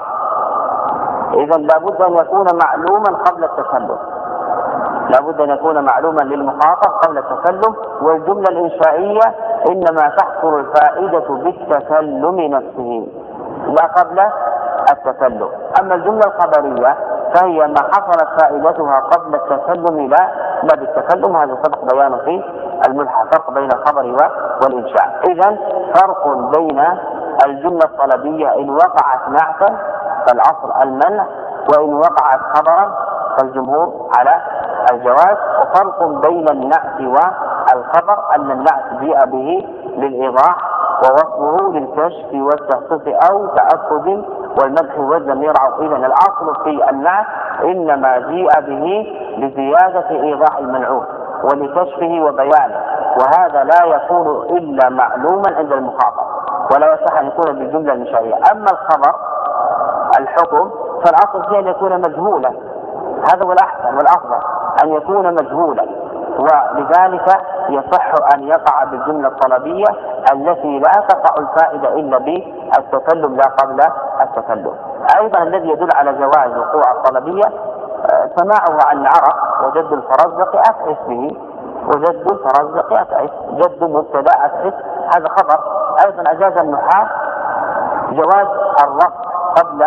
Speaker 2: إذا لابد أن يكون معلوما قبل التكلم، لابد أن يكون معلوما للمخاطب قبل التكلم. والجملة الإنشائية إنما تحصل الفائدة بالتكلم نفسه لا قبل التكلم. أما الجملة الخبرية فهي ما حصلت فائدتها قبل التكلم لا لا بالتكلم، هذا سبق بيانه في الملحة، فرق بين الخبر والإنشاء. إذا فرق بين الجملة الطلبية إن وقعت نعتا فالأصل المنع، وإن وقعت خبرا فالجمهور على الجواز. وفرق بين النعت والخبر أن النعت جيء به للإيضاح ووصفه للكشف والتخصيص أو تأكد والمدح والذم. إذا الأصل في النعت إنما جيء به لزيادة إيضاح المنعوت ولكشفه وبيانه، وهذا لا يكون إلا معلوما عند المخاطب، ولا يصح أن يكون بالجملة الإنشائية. أما الخبر الحكم فالأصل فيه أن يكون مجهولا، هذا هو الأحسن والأفضل أن يكون مجهولا، ولذلك يصح أن يقع بالجملة الطلبية التي لا تقع الفائدة إلا بالتكلم لا قبل التكلم. أيضا الذي يدل على جواز وقوع الطلبية سماعه عن العرب وجد الفرزدق أفعس به، وجد الفرزدق أفعس، جد مبتدأ أفعس، هذا خبر. أيضا أجاز النحاة جواز الرفع قبل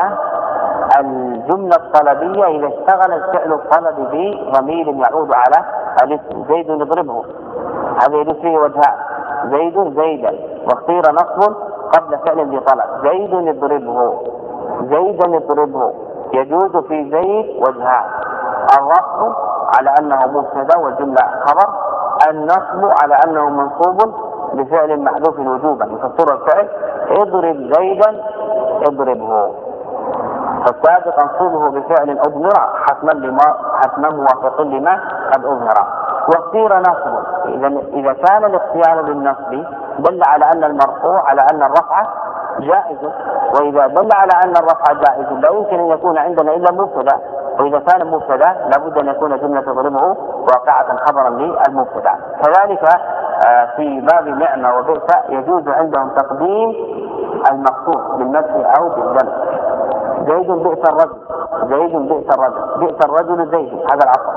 Speaker 2: الجملة الطلبية إذا اشتغل الفعل الطلب بضمير يعود على الاسم. زيد يضربه، هذا يدل فيه وجهان، زيد زيدا، واختير نصب قبل فعل بطلب، زيد يضربه، زيدا يضربه. يجوز في زيد وجهان، الرفع على أنه مبتدأ والجملة خبر، النصب على أنه منصوب بفعل محذوف وجوبا يفسر الفعل اضرب زيدا اضربه، فالسابق انصبه بفعل أضمر حتما لما حتما موافق لما قد أظهر. واختير نصب، إذا إذا كان الاختيار للنصب دل على أن المرفوع على أن الرفع جائز، وإذا دل على أن الرفع جائز لا يمكن أن يكون عندنا إلا مبتدأ، وإذا كان مبتدأ لابد أن يكون جملة تضربه واقعة خبرا للمبتدأ. كذلك في باب نعمة وبئس يجوز عندهم تقديم المخصوص بالمدح أو بالذم. زيد بئس الرجل، زيد بئس الرجل، بئس الرجل زيد، هذا العصر.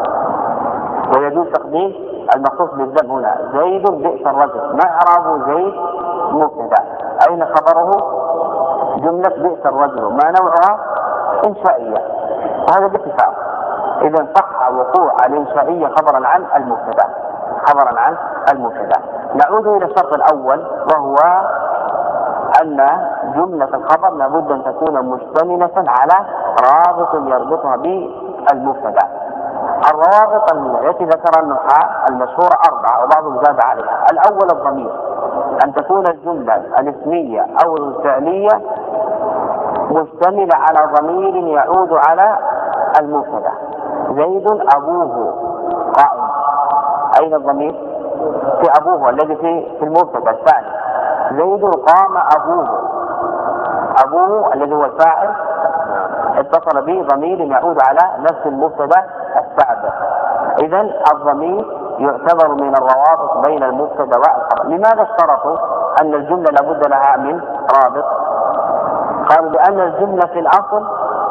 Speaker 2: ويجوز تقديم المخصوص بالذم هنا، زيد بئس الرجل، ما إعراب زيد مبتدأ، أين خبره؟ جملة بئس الرجل، ما نوعها؟ إنشائية، وهذا باتفاق. إذا صح وقوع الإنشائية خبرا عن المبتدأ، خبرا عن المبتدأ. نعود إلى الشرط الأول، وهو أن جملة الخبر لابد أن تكون مشتملة على رابط يربطها بالمبتدأ. الروابط التي ذكر النحاة المشهورة أربعة وبعضهم زاد عليها. الأول الضمير، أن تكون الجملة الاسمية أو الفعلية مشتملة على ضمير يعود على المبتدأ. زيد أبوه قائم، أين الضمير؟ في أبوه الذي في المبتدأ الثاني. زيد قام أبوه، أبوه الذي هو الفاعل اتصل به ضمير يعود على نفس المبتدأ السابق. إذن الضمير يعتبر من الروابط بين المبتدأ والخبر. لماذا اشترطوا أن الجملة لابد لها من رابط؟ قالوا لأن الجملة في الأصل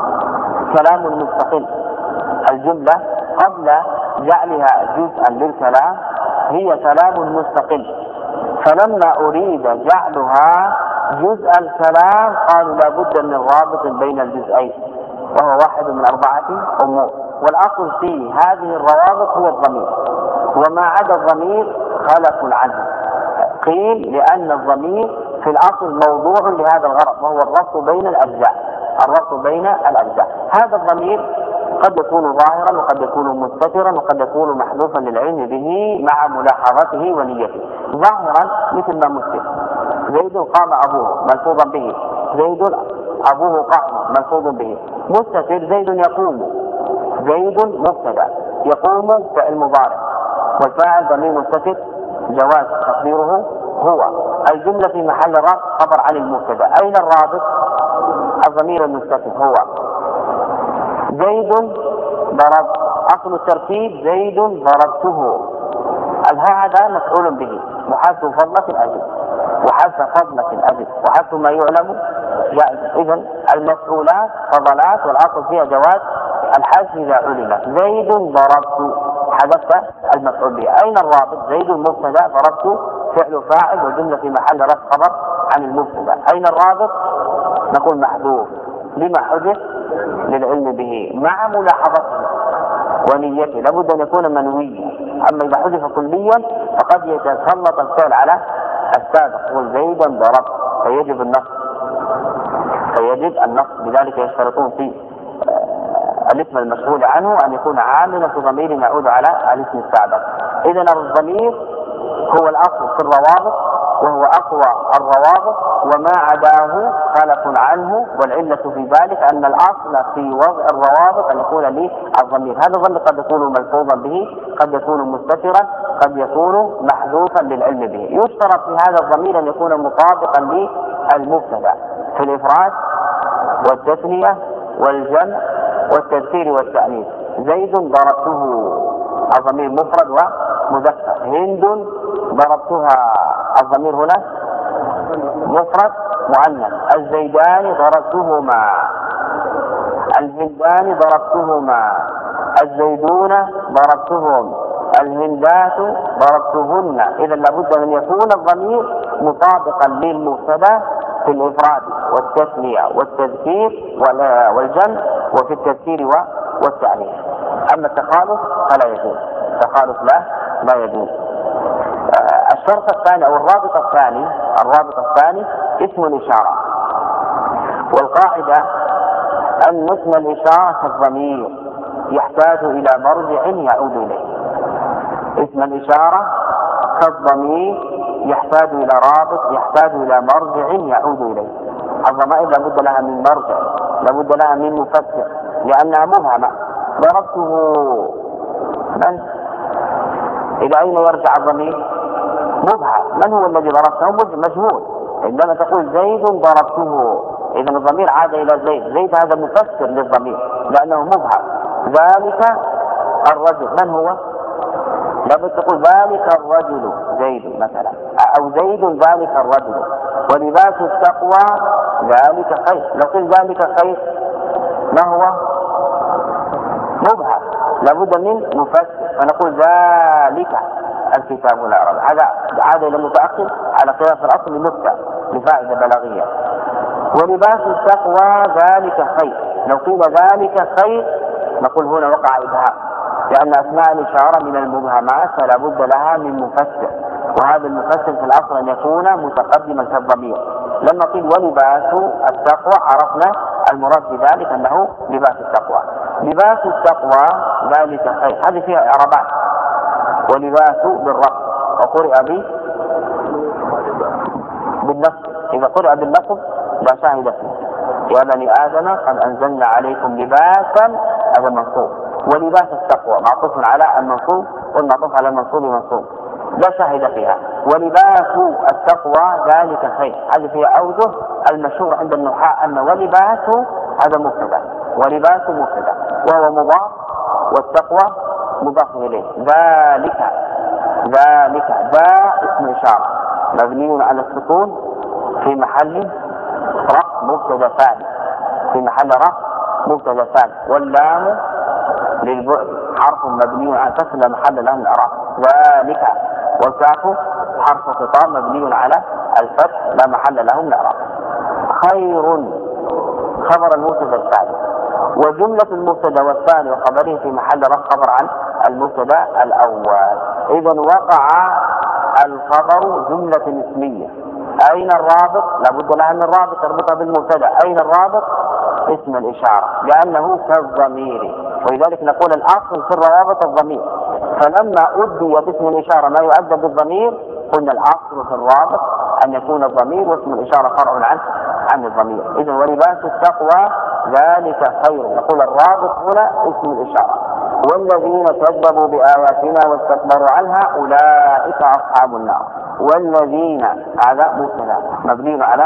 Speaker 2: كلام مستقل. الجملة قبل جعلها جزءا للكلام هي كلام مستقل، فلما أريد جعلها جزء الكلام قالوا لابد من رابط بين الجزئين، وهو واحد من أربعة أمور. والأصل في هذه الروابط هو الضمير، وما عدا الضمير خلف عنه. قيل لأن الضمير في الأصل موضوع لهذا الغرض، وهو الربط بين الأجزاء، الربط بين الأجزاء. هذا الضمير قد يكون ظاهرا وقد يكون مستترا وقد يكون محذوفا للعلم به مع ملاحظته ونيته. ظاهرا مثل ما مثل: زيد قام أبوه ملفوظا به، زيد أبوه قائم ملفوظ به. مستتر: زيد يقوم، زيد مبتدأ، يقوم فعل مضارع، والفاعل ضمير مستتر جواز تقديره هو. الجملة في محل رفع خبر عن المبتدأ. أين الرابط؟ الضمير المستتر هو. زيد ضرب، أصل الترتيب زيد ضربته. هذا مفعول به، وحذف فضلة أجل، وحذف فضلة أجل، وحذف ما يعلم جائز. إذن المفعولات فضلات، والأصل فيها جواز الحذف إذا علم. زيد ضربت، حذفت المفعول به. أين الرابط؟ زيد المبتدأ، ضربت فعل فاعل، وجملة في محل رفع خبر عن المبتدأ. أين الرابط؟ نقول محذوف. لما حذف؟ للعلم به مع ملاحظته ونيته، لابد أن يكون منويا. أما إذا حذف كليا فقد يتسلط الفعل على السابق، والزيدا ضرب، فيجب النصب، فيجب النصب. لذلك يشترطون في الاسم المسؤول عنه أن يكون عاملا في ضمير يعود على الاسم السابق. إذن الضمير هو الأصل في الروابط، وهو أقوى الروابط، وما عداه خلف عنه. والعلة في ذلك أن الأصل في وضع الروابط أن يكون للضمير. هذا الضمير قد يكون ملفوظا به، قد يكون مستترا، قد يكون محذوفا للعلم به. يشترط في هذا الضمير أن يكون مطابقا للمبتدأ في الإفراد والتثنية والجمع والتذكير والتأنيث. زيد ضربته، الضمير مفرد ومذكر. هند ضربتها، الضمير هنا مفرد مؤنث. الزيدان ضربتهما، الهندان ضربتهما، الزيدون ضربتهم، الهندات ضربتهن. إذا لابد أن يكون الضمير مطابقا للمبتدأ في الإفراد والتثنية والتذكير والجمع، وفي التذكير والتأنيث. أما التخالف فلا يجوز، التخالف لا لا يجوز. الشرط الثاني أو الرابط الثاني، الرابط الثاني اسم الإشارة. والقاعدة أن اسم الإشارة كالضمير يحتاج إلى مرجع يعود إليه. اسم الإشارة كالضمير يحتاج إلى رابط، يحتاج إلى مرجع يعود إليه. الضمائر لابد لها من مرجع، لابد لها من مفسر، لأنها مبهمة. ضربته من؟ إلى أين يرجع الضمير؟ مبهم. من هو الذي ضربته؟ مجهول. عندما تقول زيد ضربته، إذا الضمير عاد إلى زيد. زيد هذا مفسر للضمير لأنه مبهم. ذلك الرجل، من هو؟ لابد تقول ذلك الرجل زيد مثلا، أو زيد ذلك الرجل. ولباس التقوى ذلك خير. لو قلت ذلك خير ما هو؟ مبهم، لابد من مفسر، فنقول ذلك الكتاب العربي. هذا عاد إلى متأخر على قياس الأصل لنكتة لفائدة بلاغية. ولباس التقوى ذلك خير. لو قيل ذلك خير نقول هنا وقع إبهام، لأن أسماء الإشارة من المبهمات فلا بد لها من مفسر، وهذا المفسر في الأصل أن يكون متقدما كالضمير. لما قيل ولباس التقوى عرفنا المراد بذلك أنه لباس التقوى. لباس التقوى ذلك خير، هذه فيها إعرابات. ولباس بالرفع وقرئ به بالنصب، إذا قرئ بالنصب لا شاهد فيه. يا بني آدم قد أنزلنا عليكم لباسا، هذا منصوب. ولباس التقوى معطوف على المنصوب، والمعطوف على المنصوب منصوب لا شاهد فيها. ولباس التقوى ذلك خير، هذه فيها أوجه. المشهور عند النحاة أن ولباس هذا مبتدا، ولباس مبتدا وهو مضاف، والتقوى مضاف إليه. ذلك ذلك ذا اسم إشارة مبني على السكون في محل رفع مبتدا ثاني، في محل رفع مبتدا ثاني. واللام للبعد حرف مبني على كسر لا محل له من الإعراب. ذلك. والكاف حرف خطاب مبني على الفتح لا محل له من الإعراب. خير خبر المبتدا الثاني، وجملة المبتدا والثاني وخبره في محل رفع خبر عن المبتدا الأول. إذا وقع الخبر جملة اسمية. أين الرابط؟ لابد لها من الرابط تربطها بالمبتدا. أين الرابط؟ اسم الإشارة، لأنه كالضمير، ولذلك نقول الأصل في الروابط الضمير. فلما أدي باسم الإشارة ما يؤدى بالضمير قلنا الأصل في الرابط أن يكون الضمير، واسم الإشارة فرع عن عن الضمير. إذا ولباس التقوى ذلك خير، نقول الرابط هنا اسم الإشارة. والذين كذبوا بآياتنا واستكبروا عنها أولئك أصحاب النار. والذين هذا مبتدا مبني على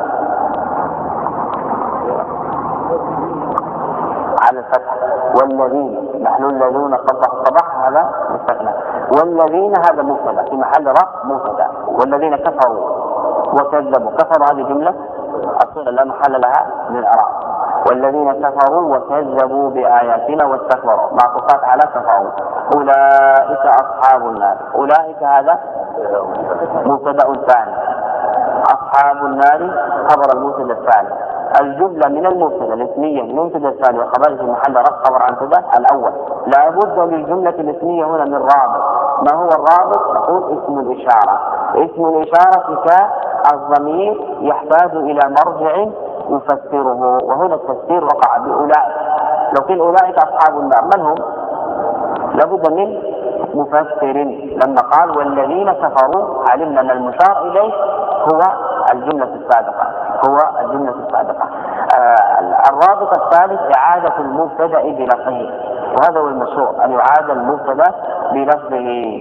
Speaker 2: على الفتح. والذين نحن الذين صبح الصباح هذا مستثنى. والذين هذا مبتدا في محل رفع مبتدا. والذين كفروا وكذبوا، كفروا هذه جملة أصلا لا محل لها من الإعراب. والذين كفروا وكذبوا بآياتنا واستكبروا معطوفات على كفروا. أولئك أصحاب النار. أولئك هذا مبتدا ثاني، أصحاب النار خبر المبتدا الثاني. الجملة من المبتدا الاسمية من المبتدا الثاني وخبره في محل رفع خبر عن المبتدا الأول. لا بد للجملة الاسمية هنا من رابط. ما هو الرابط؟ نقول اسم الإشارة. اسم الإشارة كالضمير يحتاج إلى مرجع يفسره، وهنا التفسير وقع بأولئك. لو قيل أولئك أصحاب النار من هم؟ لابد من مفسر. لما قال والذين كفروا علمنا أن المشار إليه هو الجملة السابقة، هو الجملة السابقة. آه الرابط الثالث إعادة المبتدأ بلفظه، وهذا هو المشهور أن يعاد المبتدأ بلفظه.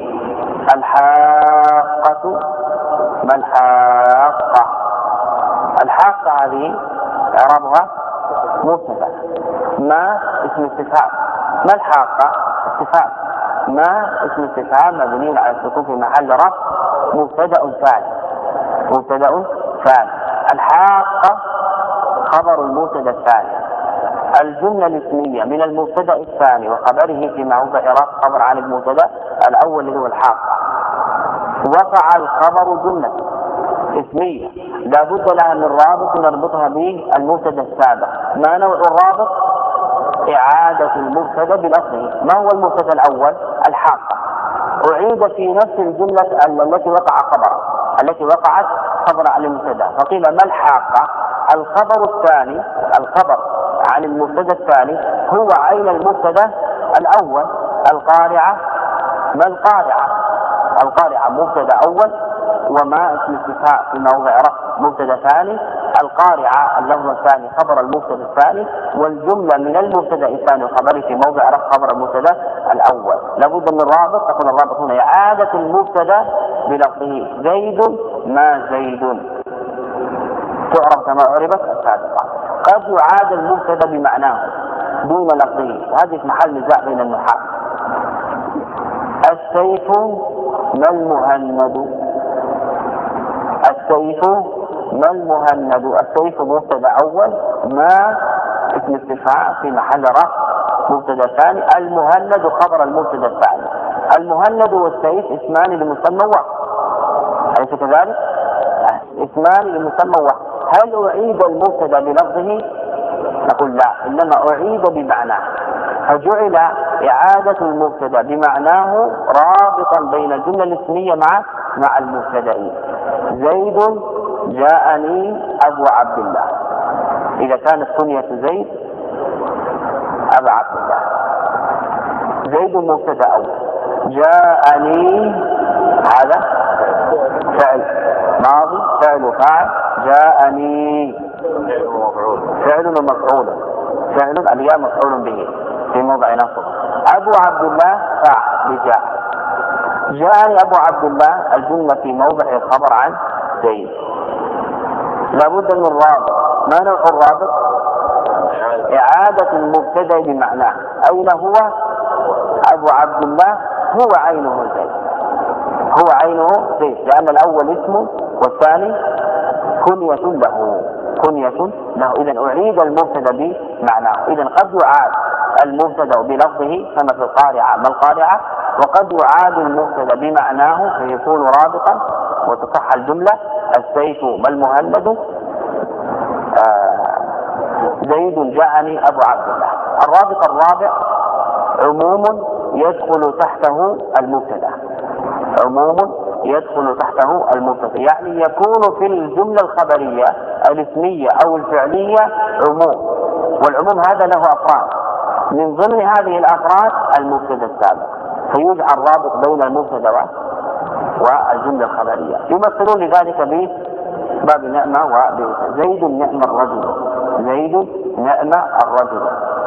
Speaker 2: الحاقة. ما الحاقة؟ الحاقة هذه إعرابها مبتدأ. ما اسم استفهام. ما الحاقة؟ استفهام. ما اسم استفهام مبني على السكون في محل رفع مبتدأ ثاني، مبتدأ ثاني. الحاقة خبر المبتدأ الثاني. الجملة الاسمية من المبتدأ الثاني وخبره في موضع رفع خبر عن المبتدأ الأول اللي هو الحاقة. وقع الخبر جملة اسمية لا بد لها من رابط نربطها بالمبتدأ السابق. ما نوع الرابط؟ إعادة المبتدأ بلفظه. ما هو المبتدأ الأول؟ الحاقة. أعيد في نفس الجملة التي وقع خبرها، التي وقعت خبر عن المبتدأ، فقيل ما الحاقة؟ الخبر الثاني، الخبر عن المبتدأ الثاني هو عين المبتدأ الأول. القارعة. ما القارعة؟ القارعة مبتدأ أول، وما اسم استفهام في موضع رفع مبتدا ثاني. القارعة اللفظ الثاني خبر المبتدا الثاني، والجملة من المبتدا الثاني وخبره في موضع رفع خبر المبتدا الأول. لابد من رابط. تكون الرابط هنا إعادة المبتدا بلفظه. زيد ما زيد تعرف كما عربت السابقة. قد يعاد المبتدا بمعناه دون لفظه، وهذه في محل نزاع بين النحاة. السيف ما المهند؟ السيف ما المهند؟ السيف مبتدا أول، ما اسم استفهام في محل رفع مبتدا ثاني. المهند خبر المبتدا الثاني. المهند والسيف اسمان لمسمى واحد، أليس كذلك؟ اسمان لمسمى واحد. هل أعيد المبتدا بلفظه؟ نقول لا، إنما أعيد بمعناه، فجعل إعادة المبتدأ بمعناه رابطا بين الجملة الاسمية مع مع المبتدأ. زيد جاءني أبو عبد الله، إذا كانت كنية زيد أبو عبد الله، زيد مبتدأ أول، جاءني هذا فعل ماضي فعل وفاعل، جاءني فعل ومفعول، فعل الياء مفعول به في موضع نصب. أبو عبد الله فاعل بجاء، جاءني أبو عبد الله الجملة في موضع الخبر عن زيد. لابد من رابط. ما نوع الرابط؟ إعادة المبتدأ بمعناه. أين هو؟ أبو عبد الله هو عينه زيد، هو عينه زيد، لأن الأول اسمه والثاني كنية له، كنية له. إذا أعيد المبتدأ بمعناه. إذا قد يعاد المبتدأ بلفظه كما في القارعة ما القارعة، وقد يعاد المبتدأ بمعناه فيكون رابطا وتصح الجملة. السيف ما المهند، آه زيد جاءني أبو عبد الله. الرابط الرابع عموم يدخل تحته المبتدأ، عموم يدخل تحته المبتدأ، يعني يكون في الجملة الخبرية الاسمية أو الفعلية عموم، والعموم هذا له أفراد، من ضمن هذه الأفراد المبتدأ السابق، فيجعل رابط بين المبتدأ والجملة الخبرية. يمثلون لذلك بباب نعمة وبئس. زيد نعم الرجل، زيد نعم الرجل،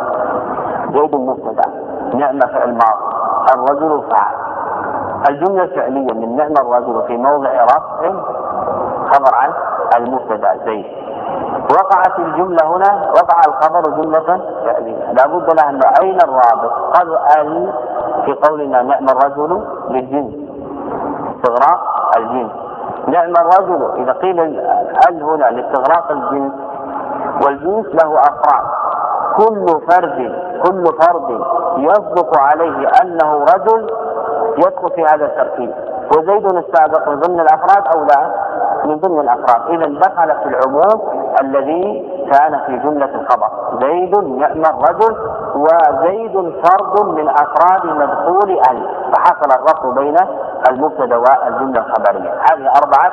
Speaker 2: زيد مبتدأ، نعم فعل ماضي، الرجل فاعل. الجملة الفعلية من نعم الرجل في موضع رفع خبر عن المبتدأ زيد. وقعت الجملة هنا، وقع الخبر جملة فعلية، لا بد لها أن أين الرابط؟ قال ال في قولنا نعم الرجل للجنس، استغراق الجنس. نعم الرجل إذا قيل ال هنا لاستغراق الجنس، والجنس له أفراد، كل فرد كل فرد يصدق عليه أنه رجل يدخل في هذا التركيب. وزيد السابق من ضمن الأفراد أو لا؟ من ضمن الأفراد. إذا دخل في العموم الذي كان في جملة الخبر. زيد نعم الرجل، وزيد فرد من أفراد مدخول ال، فحصل الربط بين المبتدأ والجملة الخبرية. هذه أربعة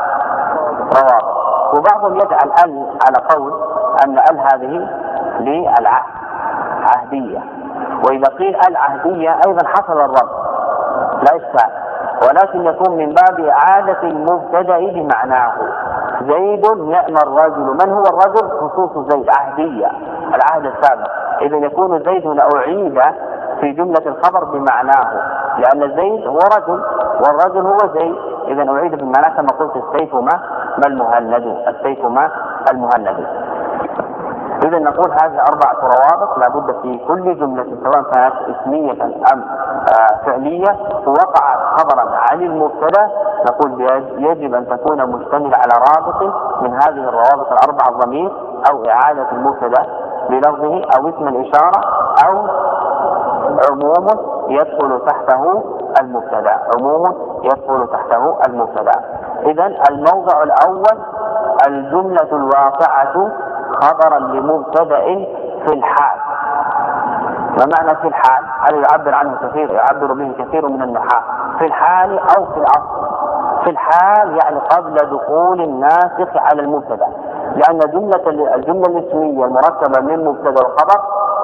Speaker 2: روابط. وبعضهم يجعل ال على قول أن ال هذه للعهد، عهدية، وإذا قيل العهدية أيضا حصل الربط لا إشكال، ولكن يكون من باب إعادة المبتدأ بمعناه. زيد نعم الرجل، من هو الرجل؟ خصوص زيد، عهدية، العهد السابق. إذا يكون زيد هنا أعيد في جملة الخبر بمعناه، لأن زيد هو رجل والرجل هو زيد، إذا أعيد بمعناه كما قلت السيف ما ما المهند، السيف ما المهند. إذا نقول هذه أربعة روابط لا بد في كل جملة سواء كانت اسمية أم فعلية وقعت خبرا عن المبتدأ، نقول يجب أن تكون مشتملة على رابط من هذه الروابط الأربعة، الضمير أو إعادة المبتدأ بلفظه أو اسم الإشارة أو عموم يدخل تحته المبتدأ، عموم يدخل تحته المبتدأ. إذا الموضع الأول الجملة الواقعة خبرا لمبتدأ في الحال. ما معنى في الحال؟ هذا يعبر عنه كثير، يعبر به كثير من النحاة، في الحال أو في الأصل. في الحال يعني قبل دخول الناسخ على المبتدأ، لأن جملة الجملة الاسمية المركبة من مبتدأ وخبر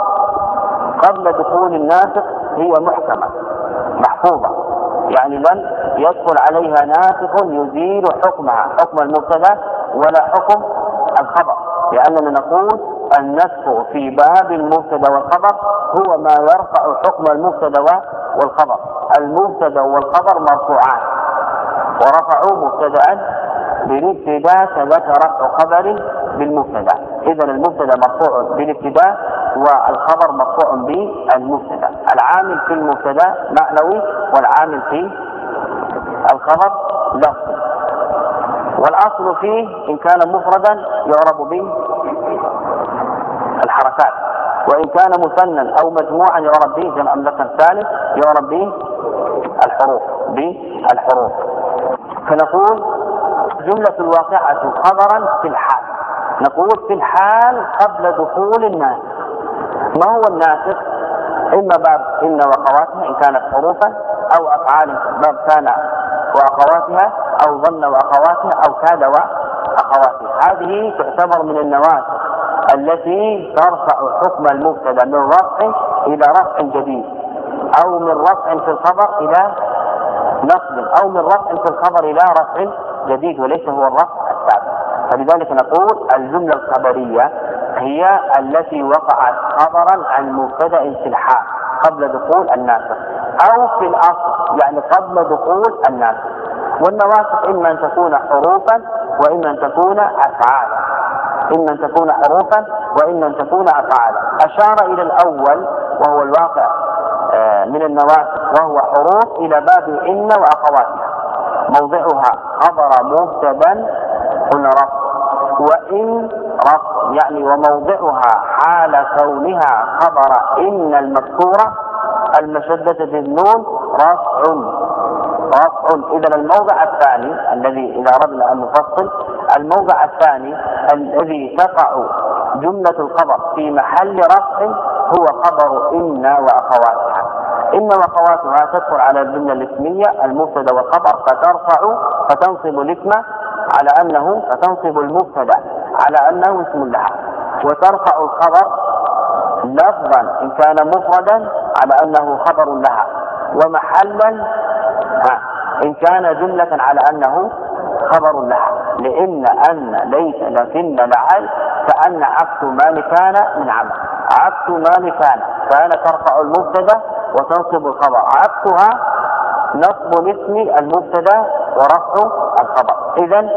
Speaker 2: قبل دخول الناسخ هي محكمة محفوظة، يعني لن يدخل عليها ناسخ يزيل حكمها، حكم المبتدأ ولا حكم الخبر، لأننا نقول النسخ في باب المبتدأ والخبر هو ما يرفع حكم المبتدأ والخبر. المبتدأ والخبر مرفوعان، ورفعوا مبتدأ بالابتداء كذلك رفع خبر بالمبتدأ. إذا المبتدأ مرفوع بالابتداء والخبر مرفوع بالمبتدأ. العامل في المبتدأ معنوي والعامل في الخبر لفظي. والأصل فيه إن كان مفردا يعرب به الحركات، وإن كان مثنى أو مجموعا يعرب به جمع مذكر ثالث يعرب به الحروف بالحروف. فنقول جملة الواقعة خبرا في الحال، نقول في الحال قبل دخول الناسخ. ما هو الناسخ؟ إما باب إن وأخواتها إن كانت حروفا، أو أفعال باب كان وأخواتها، أو ظن وأخواتها، أو كاد وأخواتها. هذه تعتبر من النواسخ التي ترفع حكم المبتدا من رفع إلى رفع جديد، أو من رفع في الخبر إلى نصب، أو من رفع في الخبر إلى رفع جديد، وليس هو الرفع الثابت. فلذلك نقول الجملة الخبرية هي التي وقعت خبرا عن مبتدأ في الحال قبل دخول الناسخ، أو في الأصل يعني قبل دخول الناسخ. والنواسخ إما أن تكون حروفا وإما أن تكون أفعالا، إما أن تكون حروفا وإما أن تكون أفعالا. أشار إلى الأول وهو الواقع من النواسخ وهو حروف إلى باب إن وأخواتها، موضعها خبر مبتدا قلنا رفع، وإن رفع يعني وموضعها حال كونها خبر إن المكسورة المشددة بالنون رفع رفع. إذا الموضع الثاني الذي إذا أردنا أن نفصل، الموضع الثاني الذي تقع جملة الخبر في محل رفع هو خبر إن وأخواتها. إن وأخواتها تدخل على الجملة الاسمية المبتدا والخبر، فترفع فتنصب الاسم على أنه فتنصب المبتدا على أنه اسم لها، وترفع الخبر لفظا إن كان مفردا على أنه خبر لها، ومحلا إن كان جملة على أنه خبر لها. لأن أن ليس لكن لعل كأن عكس ما كان من عمل، عكس ما كان كان ترفع المبتدا وتنصب الخبر، عكسها نصب الاسم المبتدا ورفع الخبر. إذن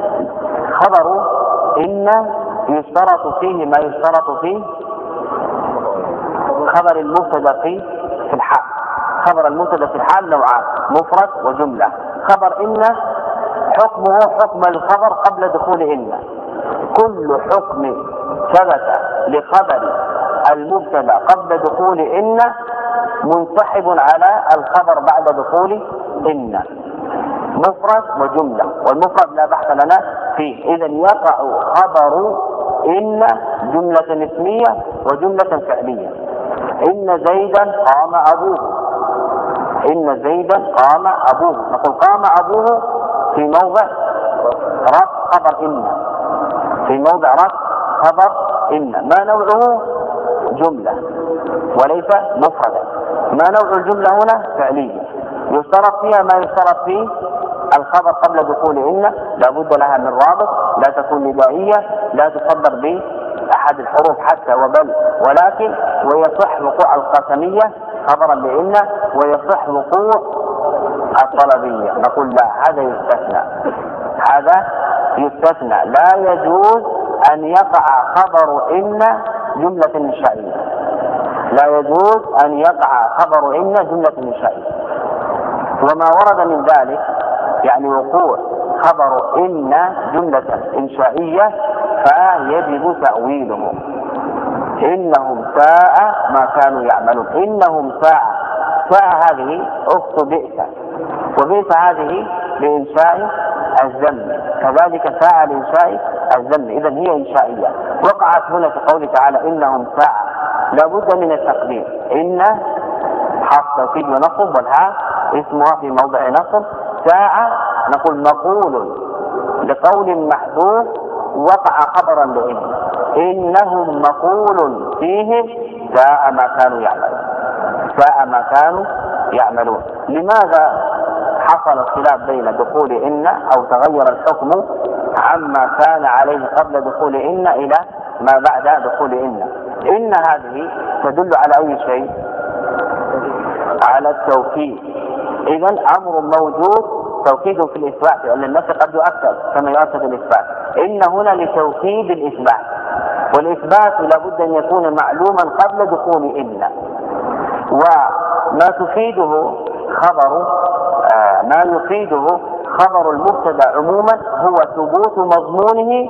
Speaker 2: خبر إن يشترط فيه ما يشترط فيه خبر المبتدا في في الحال. خبر المبتدا في الحال نوعان، مفرد وجملة. خبر إن حكمه حكم الخبر قبل دخول إن. كل حكم ثبت لخبر المبتدا قبل دخول إن منسحب على الخبر بعد دخول إن، مفرد وجملة، والمفرد لا بحث لنا فيه. إذن يقع خبر إن جملة اسمية وجملة فعلية. إن زيدا قام أبوه، إن زيدا قام أبوه، نقول قام أبوه في موضع رفع خبر إن، في موضع رفع خبر إن. ما نوعه؟ جملة وليس مفردا. ما نوع الجملة هنا؟ فعلية، يشترط فيها ما يشترط فيه الخبر قبل دخول إن، لا بد لها من رابط، لا تكون ندائية، لا تصدر بأحد الحروف حتى وبل ولكن، ويصح وقوع القسمية خبرا لإن، ويصح وقوع الطلبية. نقول لا، هذا يستثنى، هذا يستثنى. لا يجوز أن يقع خبر إن جملة إنشائية، لا يجوز أن يقع خبر إن جملة إنشائية. وما ورد من ذلك يعني وقوع خبر إن جملة إنشائية فيجب تأويله. إنهم ساء ما كانوا يعملون، إنهم ساء، ساء هذه أخت بئس، وبئس هذه لإنشاء الذم، كذلك ساء لإنشاء الذم، إذن هي إنشائية. وقعت هنا في قوله تعالى إنهم ساء، لا بد من التقدير. إن حرف توكيد ونصب، والهاء اسمها في موضع نصب. ساء نقول مقول لقول محذوف وقع خبرا لإن، إنهم مقول فيهم ساء ما كانوا يعملون، ساء ما كانوا يعملون. لماذا حصل الخلاف بين دخول إن أو تغير الحكم عما كان عليه قبل دخول إن إلى ما بعد دخول إن؟ إن هذه تدل على أي شيء؟ على التوكيد. إذن أمر موجود توكيد في الإثبات، لأن النفي قد يؤكد كما يؤكد الإثبات. إن هنا لتوكيد الإثبات، والإثبات لابد أن يكون معلوما قبل دخول إن. وما تفيده خبر آه ما يفيده خبر المبتدا عموما هو ثبوت مضمونه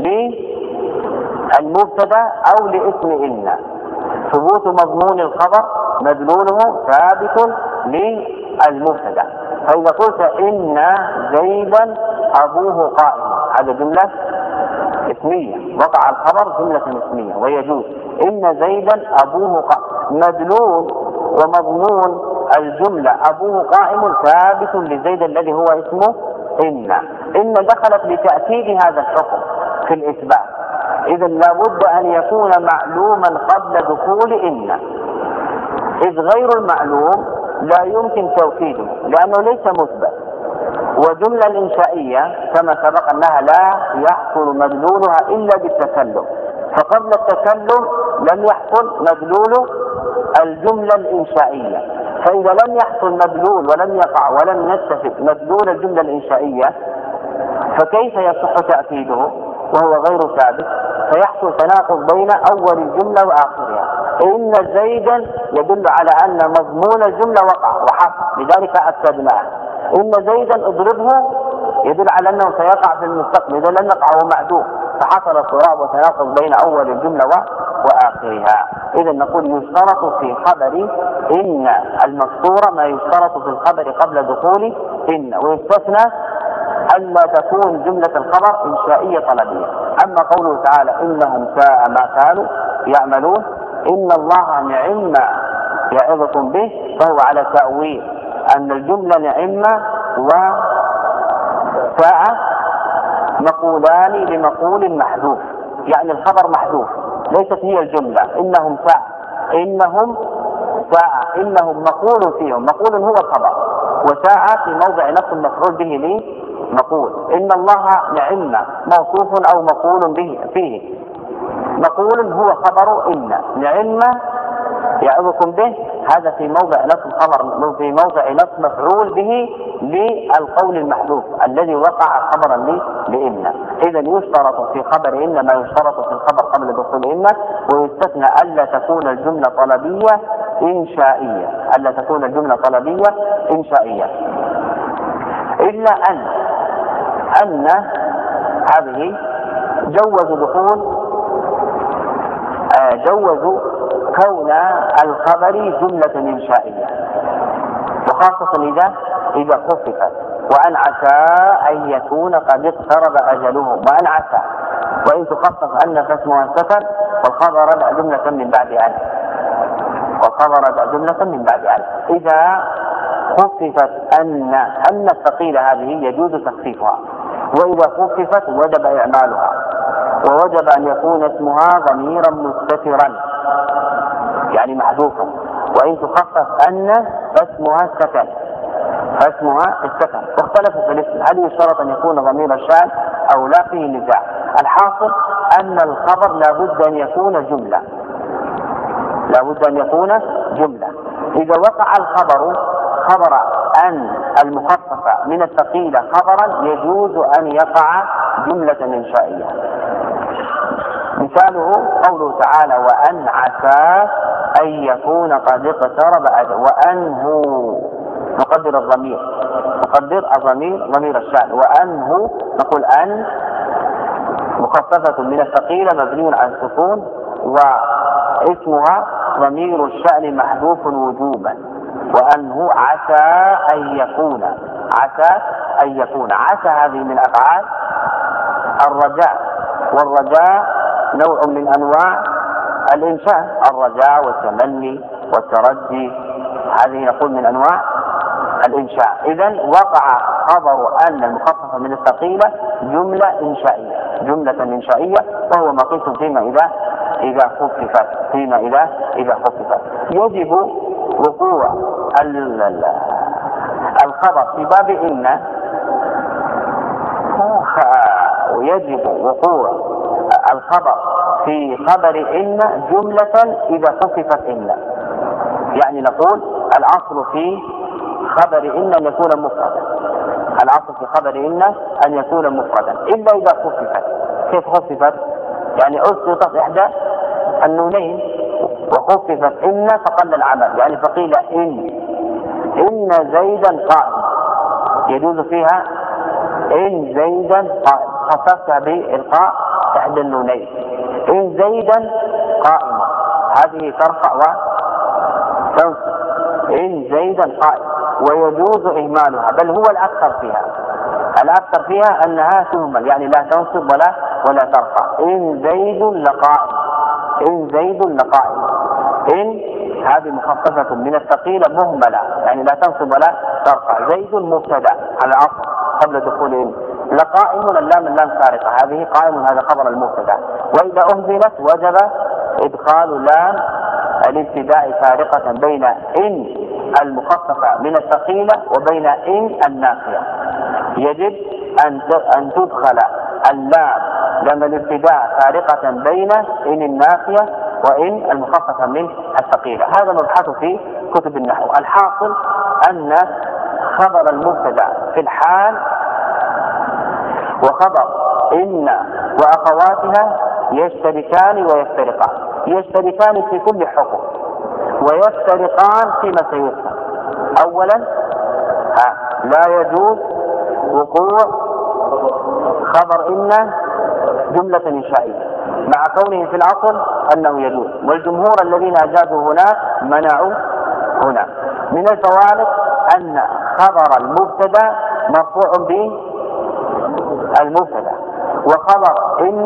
Speaker 2: للمبتدا أو لاسم إن. ثبوت مضمون الخبر مدلوله ثابت للمبتدا. فإذا قلت إن زيدا أبوه قائم، هذا جملة اسمية، وقع الخبر جملة اسمية ويجوز. إن زيدا أبوه قائم، مدلول ومضمون الجملة أبوه قائم ثابت لزيد الذي هو اسمه إن. إن دخلت لتأكيد هذا الحكم في الإثبات، إذا لابد أن يكون معلوما قبل دخول إن، إذ غير المعلوم لا يمكن توكيده لأنه ليس مثبت. وجملة الإنشائية كما سبق أنها لا يحصل مدلولها إلا بالتكلم، فقبل التكلم لم يحصل مدلول الجملة الإنشائية، فإذا لم يحصل مدلول ولم يقع ولم يتفق مدلول الجملة الإنشائية فكيف يصح تأكيده وهو غير ثابت؟ فيحصل تناقض بين أول الجملة وآخرها. إن زيدا يدل على أن مضمون الجملة وقع وحصل، لذلك أكدناه. إن زيدا اضربه يدل على أنه سيقع في المستقبل، إذا لم يقع هو معدوم، فحصل اضطراب وتناقض بين أول الجملة وآخرها. إذا نقول يشترط في خبر إن المذكورة ما يشترط في الخبر قبل دخول إن، ويستثنى ألا تكون جملة الخبر إنشائية طلبية. أما قوله تعالى إنهم ساء ما كانوا يعملون، إن الله نعم ما يعظكم به، فهو على تأويل أن الجملة نعم وساء مقولان لمقول محذوف، يعني الخبر محذوف، ليست هي الجملة. إنهم ساء، إنهم ساء، إنهم مقول فيهم، مقول هو الخبر، وساء في موضع نفس المفعول به لي مقول. إن الله نعم موصوف أو مقول به فيه، مقول هو خبر إن، نعم يعظكم به هذا في موضع نفس الخبر، في موضع نفس مفعول به للقول المحذوف الذي وقع خبرا لإن. إذا يشترط في خبر إن ما يشترط في الخبر قبل دخول إن، ويستثنى ألا تكون الجملة طلبية إنشائية، ألا تكون الجملة طلبية إنشائية، إلا أن أن هذه جوزوا دخول جوزوا كون الخبر جملة إنشائية، وخاصة إذا إذا خففت، وأن عسى أن يكون قد اقترب أجله، وأن عسى، وإن تخفف أن فاسمها سكن، والخبر رجع جملة من بعد أن، والخبر رجع جملة من بعد أن. إذا خففت أن أن الثقيلة هذه يجوز تخفيفها، وإذا خففت وجب إعمالها، ووجب أن يكون اسمها ضميرا مستترا يعني محذوفا. وإن تخفف أن فاسمها السكن، فاسمها السكن. واختلفوا في الاسم، هل يشترط أن يكون ضمير الشأن أو لا؟ فيه نزاع. الحاصل أن الخبر لا بد أن يكون جملة، لا بد أن يكون جملة. إذا وقع الخبر خبر أن المخففة من الثقيلة خبرا يجوز أن يقع جملة إنشائية. مثاله قوله تعالى وأن عسى أن يكون قد اقترب أجل، وأنه نقدر الضمير، نقدر الضمير ضمير الشأن، وأنه نقول أن مخففة من الثقيلة مبني على السكون، واسمها ضمير الشأن محذوف وجوبا، وأنه عسى أن يكون، عسى أن يكون، عسى هذه من أفعال الرجاء، والرجاء نوع من أنواع الإنشاء، الرجاء والتمني والترجي، هذه نقول من أنواع الإنشاء. إذن وقع خبر أن المخففة من الثقيلة جملة إنشائية، جملة إنشائية، وهو مقيس فيما إذا إذا خففت، فيما إذا إذا خففت. يجب وقوع الخبر في باب إن، ويجب وقوع الخبر في خبر إن جملة إذا خففت إن. يعني نقول الأصل في خبر إن أن يكون مفردا، الأصل في خبر إن أن يكون مفردا إلا إذا خففت. كيف خففت؟ يعني أسقطت إحدى النونين وخففت إن فقل العمل، يعني فقيل إن إن زيدا قائم، يجوز فيها إن زيدا قائم، خففتها بإلقاء إحدى النونين، إن زيدا قائم، هذه ترفع وتنصب، إن زيدا قائم، ويجوز إهمالها، بل هو الأكثر فيها، الأكثر فيها أنها تهمل، يعني لا تنصب ولا ولا ترفع. إن زيد لقائم، إن زيد لقائم. إن هذه مخففة من الثقيلة مهملة، يعني لا تنصب ولا ترفع. زيد مبتدأ على العصر قبل دخول إن. لقائم اللام اللام سارقة، هذه قائم هذا خبر المبتدأ. وإذا أهملت وجب إدخال لام الابتداء فارقة بين إن المخففة من الثقيلة وبين إن النافية. يجب أن أن تدخل اللام لام الابتداء فارقة بين إن النافية وإن المخففة من الثقيلة. هذا مبحث في كتب النحو. الحاصل أن خبر المبتدأ في الحال وخبر إن وأخواتها يشتركان ويفترقان، يشتركان في كل حكم ويفترقان فيما سيفهم. أولا لا يجوز وقوع خبر إن جملة إنشائية مع كونه في الأصل أنه يجوز، والجمهور الذين أجازوا هنا منعوا هنا. من الفوارق أن خبر المبتدأ مرفوع بالمبتدأ، وخبر إن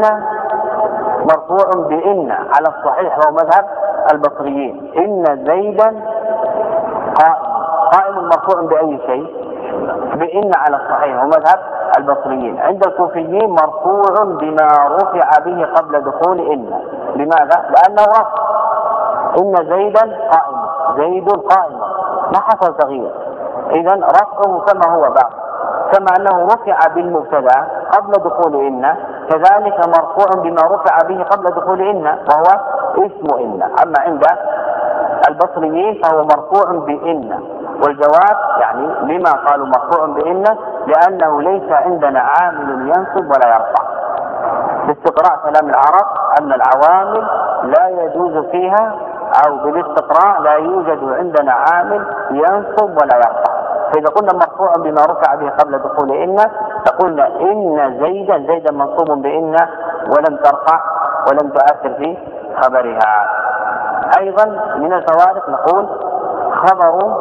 Speaker 2: مرفوع بإن على الصحيح وهو مذهب البصريين. إن زيدا قائم، قائم مرفوع بأي شيء؟ بإن على الصحيح وهو مذهب البصريين. عند الكوفيين مرفوع بما رفع به قبل دخول إن. لماذا؟ لأنه رفع. إن زيدا قائم، زيد قائم، ما حصل تغيير، إذن رفعه كما هو باقي. كما أنه رفع بالمبتدأ قبل دخول إن، كذلك مرفوع بما رفع به قبل دخول إن وهو اسم إن. أما عند البصريين فهو مرفوع بإن. والجواب يعني لما قالوا مرفوع بإن لأنه ليس عندنا عامل ينصب ولا يرفع. باستقراء كلام العرب أن العوامل لا يجوز فيها، أو بالاستقراء لا يوجد عندنا عامل ينصب ولا يرفع. فإذا قلنا مرفوع بما رفع به قبل دخول إن فقلنا إن زيدا زيدا منصوب بإن ولم ترفع ولم تؤثر في خبرها. أيضا من الفوارق نقول خبر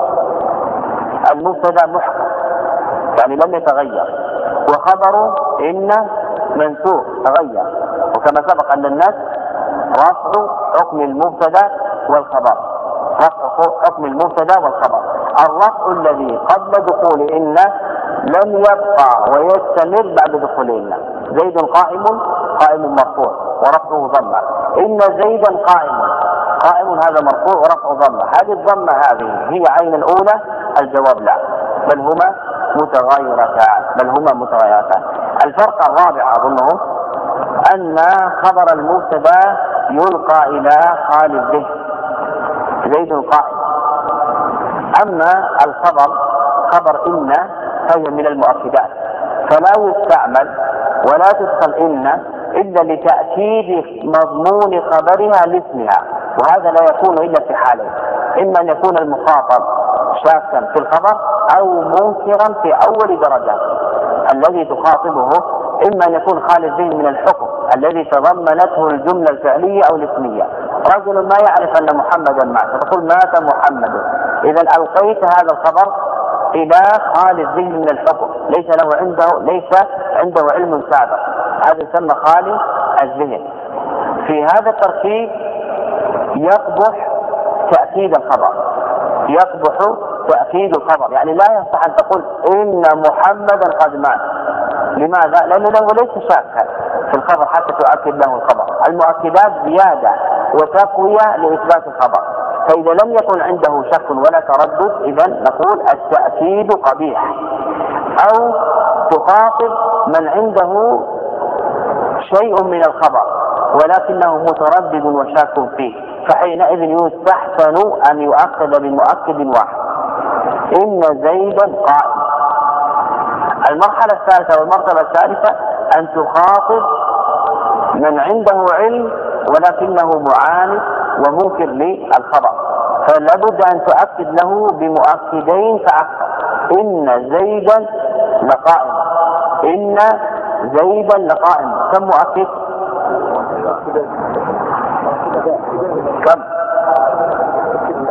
Speaker 2: المبتدأ محكم يعني لم يتغير، وخبر إن منسوخ تغير. وكما سبق أن الناس رفع حكم المبتدأ والخبر، رفع حكم المبتدأ والخبر. الرفع الذي قبل دخول إن لم يبقى ويستمر بعد دخول إن. زيد قائم، قائم مرفوع ورفعه ضمة. إن زيدا قائم، قائم هذا مرفوع ورفعه ضمة. هذه الضمة هذه هي عين الأولى؟ الجواب لا، بل هما متغايرتان، بل هما متغايرتان. الفرق الرابع أظنه أن خبر المبتدأ يلقى إلى خالي الذهن، زيد قائم. أما الخبر خبر إن فهي من المؤكدات، فلا يستعمل ولا تدخل إن إلا لتأكيد مضمون خبرها لاسمها، وهذا لا يكون إلا في حالين: إما أن يكون المخاطب شاكا في الخبر أو منكرا في أول درجة الذي تخاطبه، إما أن يكون خالي الذهن من الحكم الذي تضمنته الجملة الفعلية أو الاسمية. رجل ما يعرف أن محمدا معك فتقول مات محمد، إذا ألقيت هذا الخبر إلى خالي الذهن من الحكم، ليس له عنده ليس عنده علم سابق، هذا يسمى خالي الذهن. في هذا التركيب يقبح تأكيد الخبر، يقبح تأكيد الخبر، يعني لا يصح أن تقول إن محمدا قد مات. لماذا؟ لأنه ليس شاكا في الخبر حتى تؤكد له الخبر. المؤكدات زيادة وتقوية لإثبات الخبر، فإذا لم يكن عنده شك ولا تردد إذن نقول التأكيد قبيح. أو تخاطب من عنده شيء من الخبر ولكنه متردد وشاك فيه، فحينئذ يستحسن أن يؤكد بمؤكد واحد: إن زيدا قائم. المرحلة الثالثة والمرتبة الثالثة أن تخاطب من عنده علم ولكنه معاند ومنكر للخبر، فلا بد أن تؤكد له بمؤكدين فأكثر: إن زيدا لقائم، إن زيدا لقائم. كم مؤكد؟ كم؟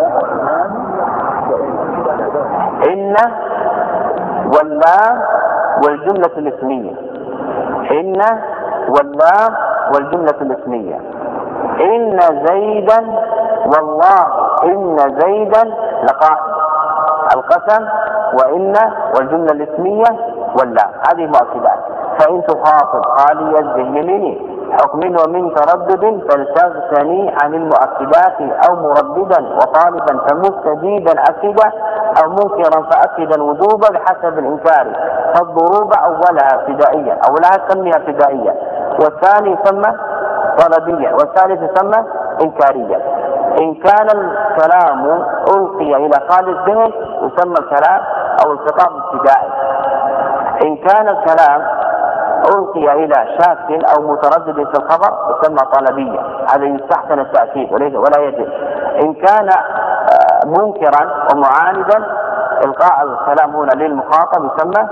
Speaker 2: إن واللام والجملة الاسمية، إن واللام والجملة الاسمية. إن زيدا والله إن زيدا لقائم، القسم وإن والجملة الاسمية واللام، هذه مؤكدات. فإن تخاطب خالي الذهن مني حكم ومن تردد فلتغتني عن المؤكدات، أو مرددا وطالبا فمستجيبا أكدا، أو منكرا فأكدا وجوبا بحسب الإنكار، فالضروب أولها ابتدائية، أولها تسميها ابتدائية، والثاني يسمى طلبية، والثالث يسمى إنكارية. إن كان الكلام ألقي إلى خالي الذهن يسمى الكلام أو الخطاب ابتدائي. إن كان الكلام ألقي إلى شاك أو متردد في الخبر يسمى طلبية، هذا يستحسن التأكيد ولا يجب. إن كان منكرا ومعاندا إلقاء الكلام هنا للمخاطب يسمى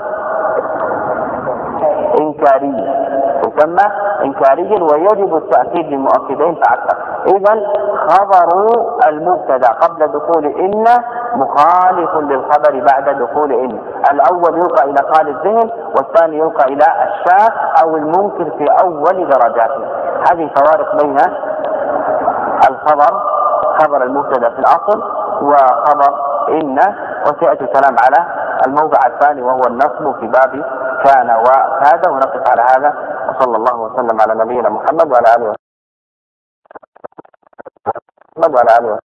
Speaker 2: إنكاريا، يسمى إنكاريا، ويجب التأكيد للمؤكدين فأكثر. إذن خبر المبتدا قبل دخول إن مخالف للخبر بعد دخول إن، الأول يلقى إلى خالي الذهن والثاني يلقى إلى الشاك أو المنكر في أول درجاته. هذه فوارق بين الخبر خبر المبتدا في الأصل وخبر إن، وسيأتي الكلام على الموضع الثاني وهو النصب في باب كان وكاد. ونقف على هذا، وصلى الله وسلم على نبينا محمد وعلى آله وصحبه وعلى آله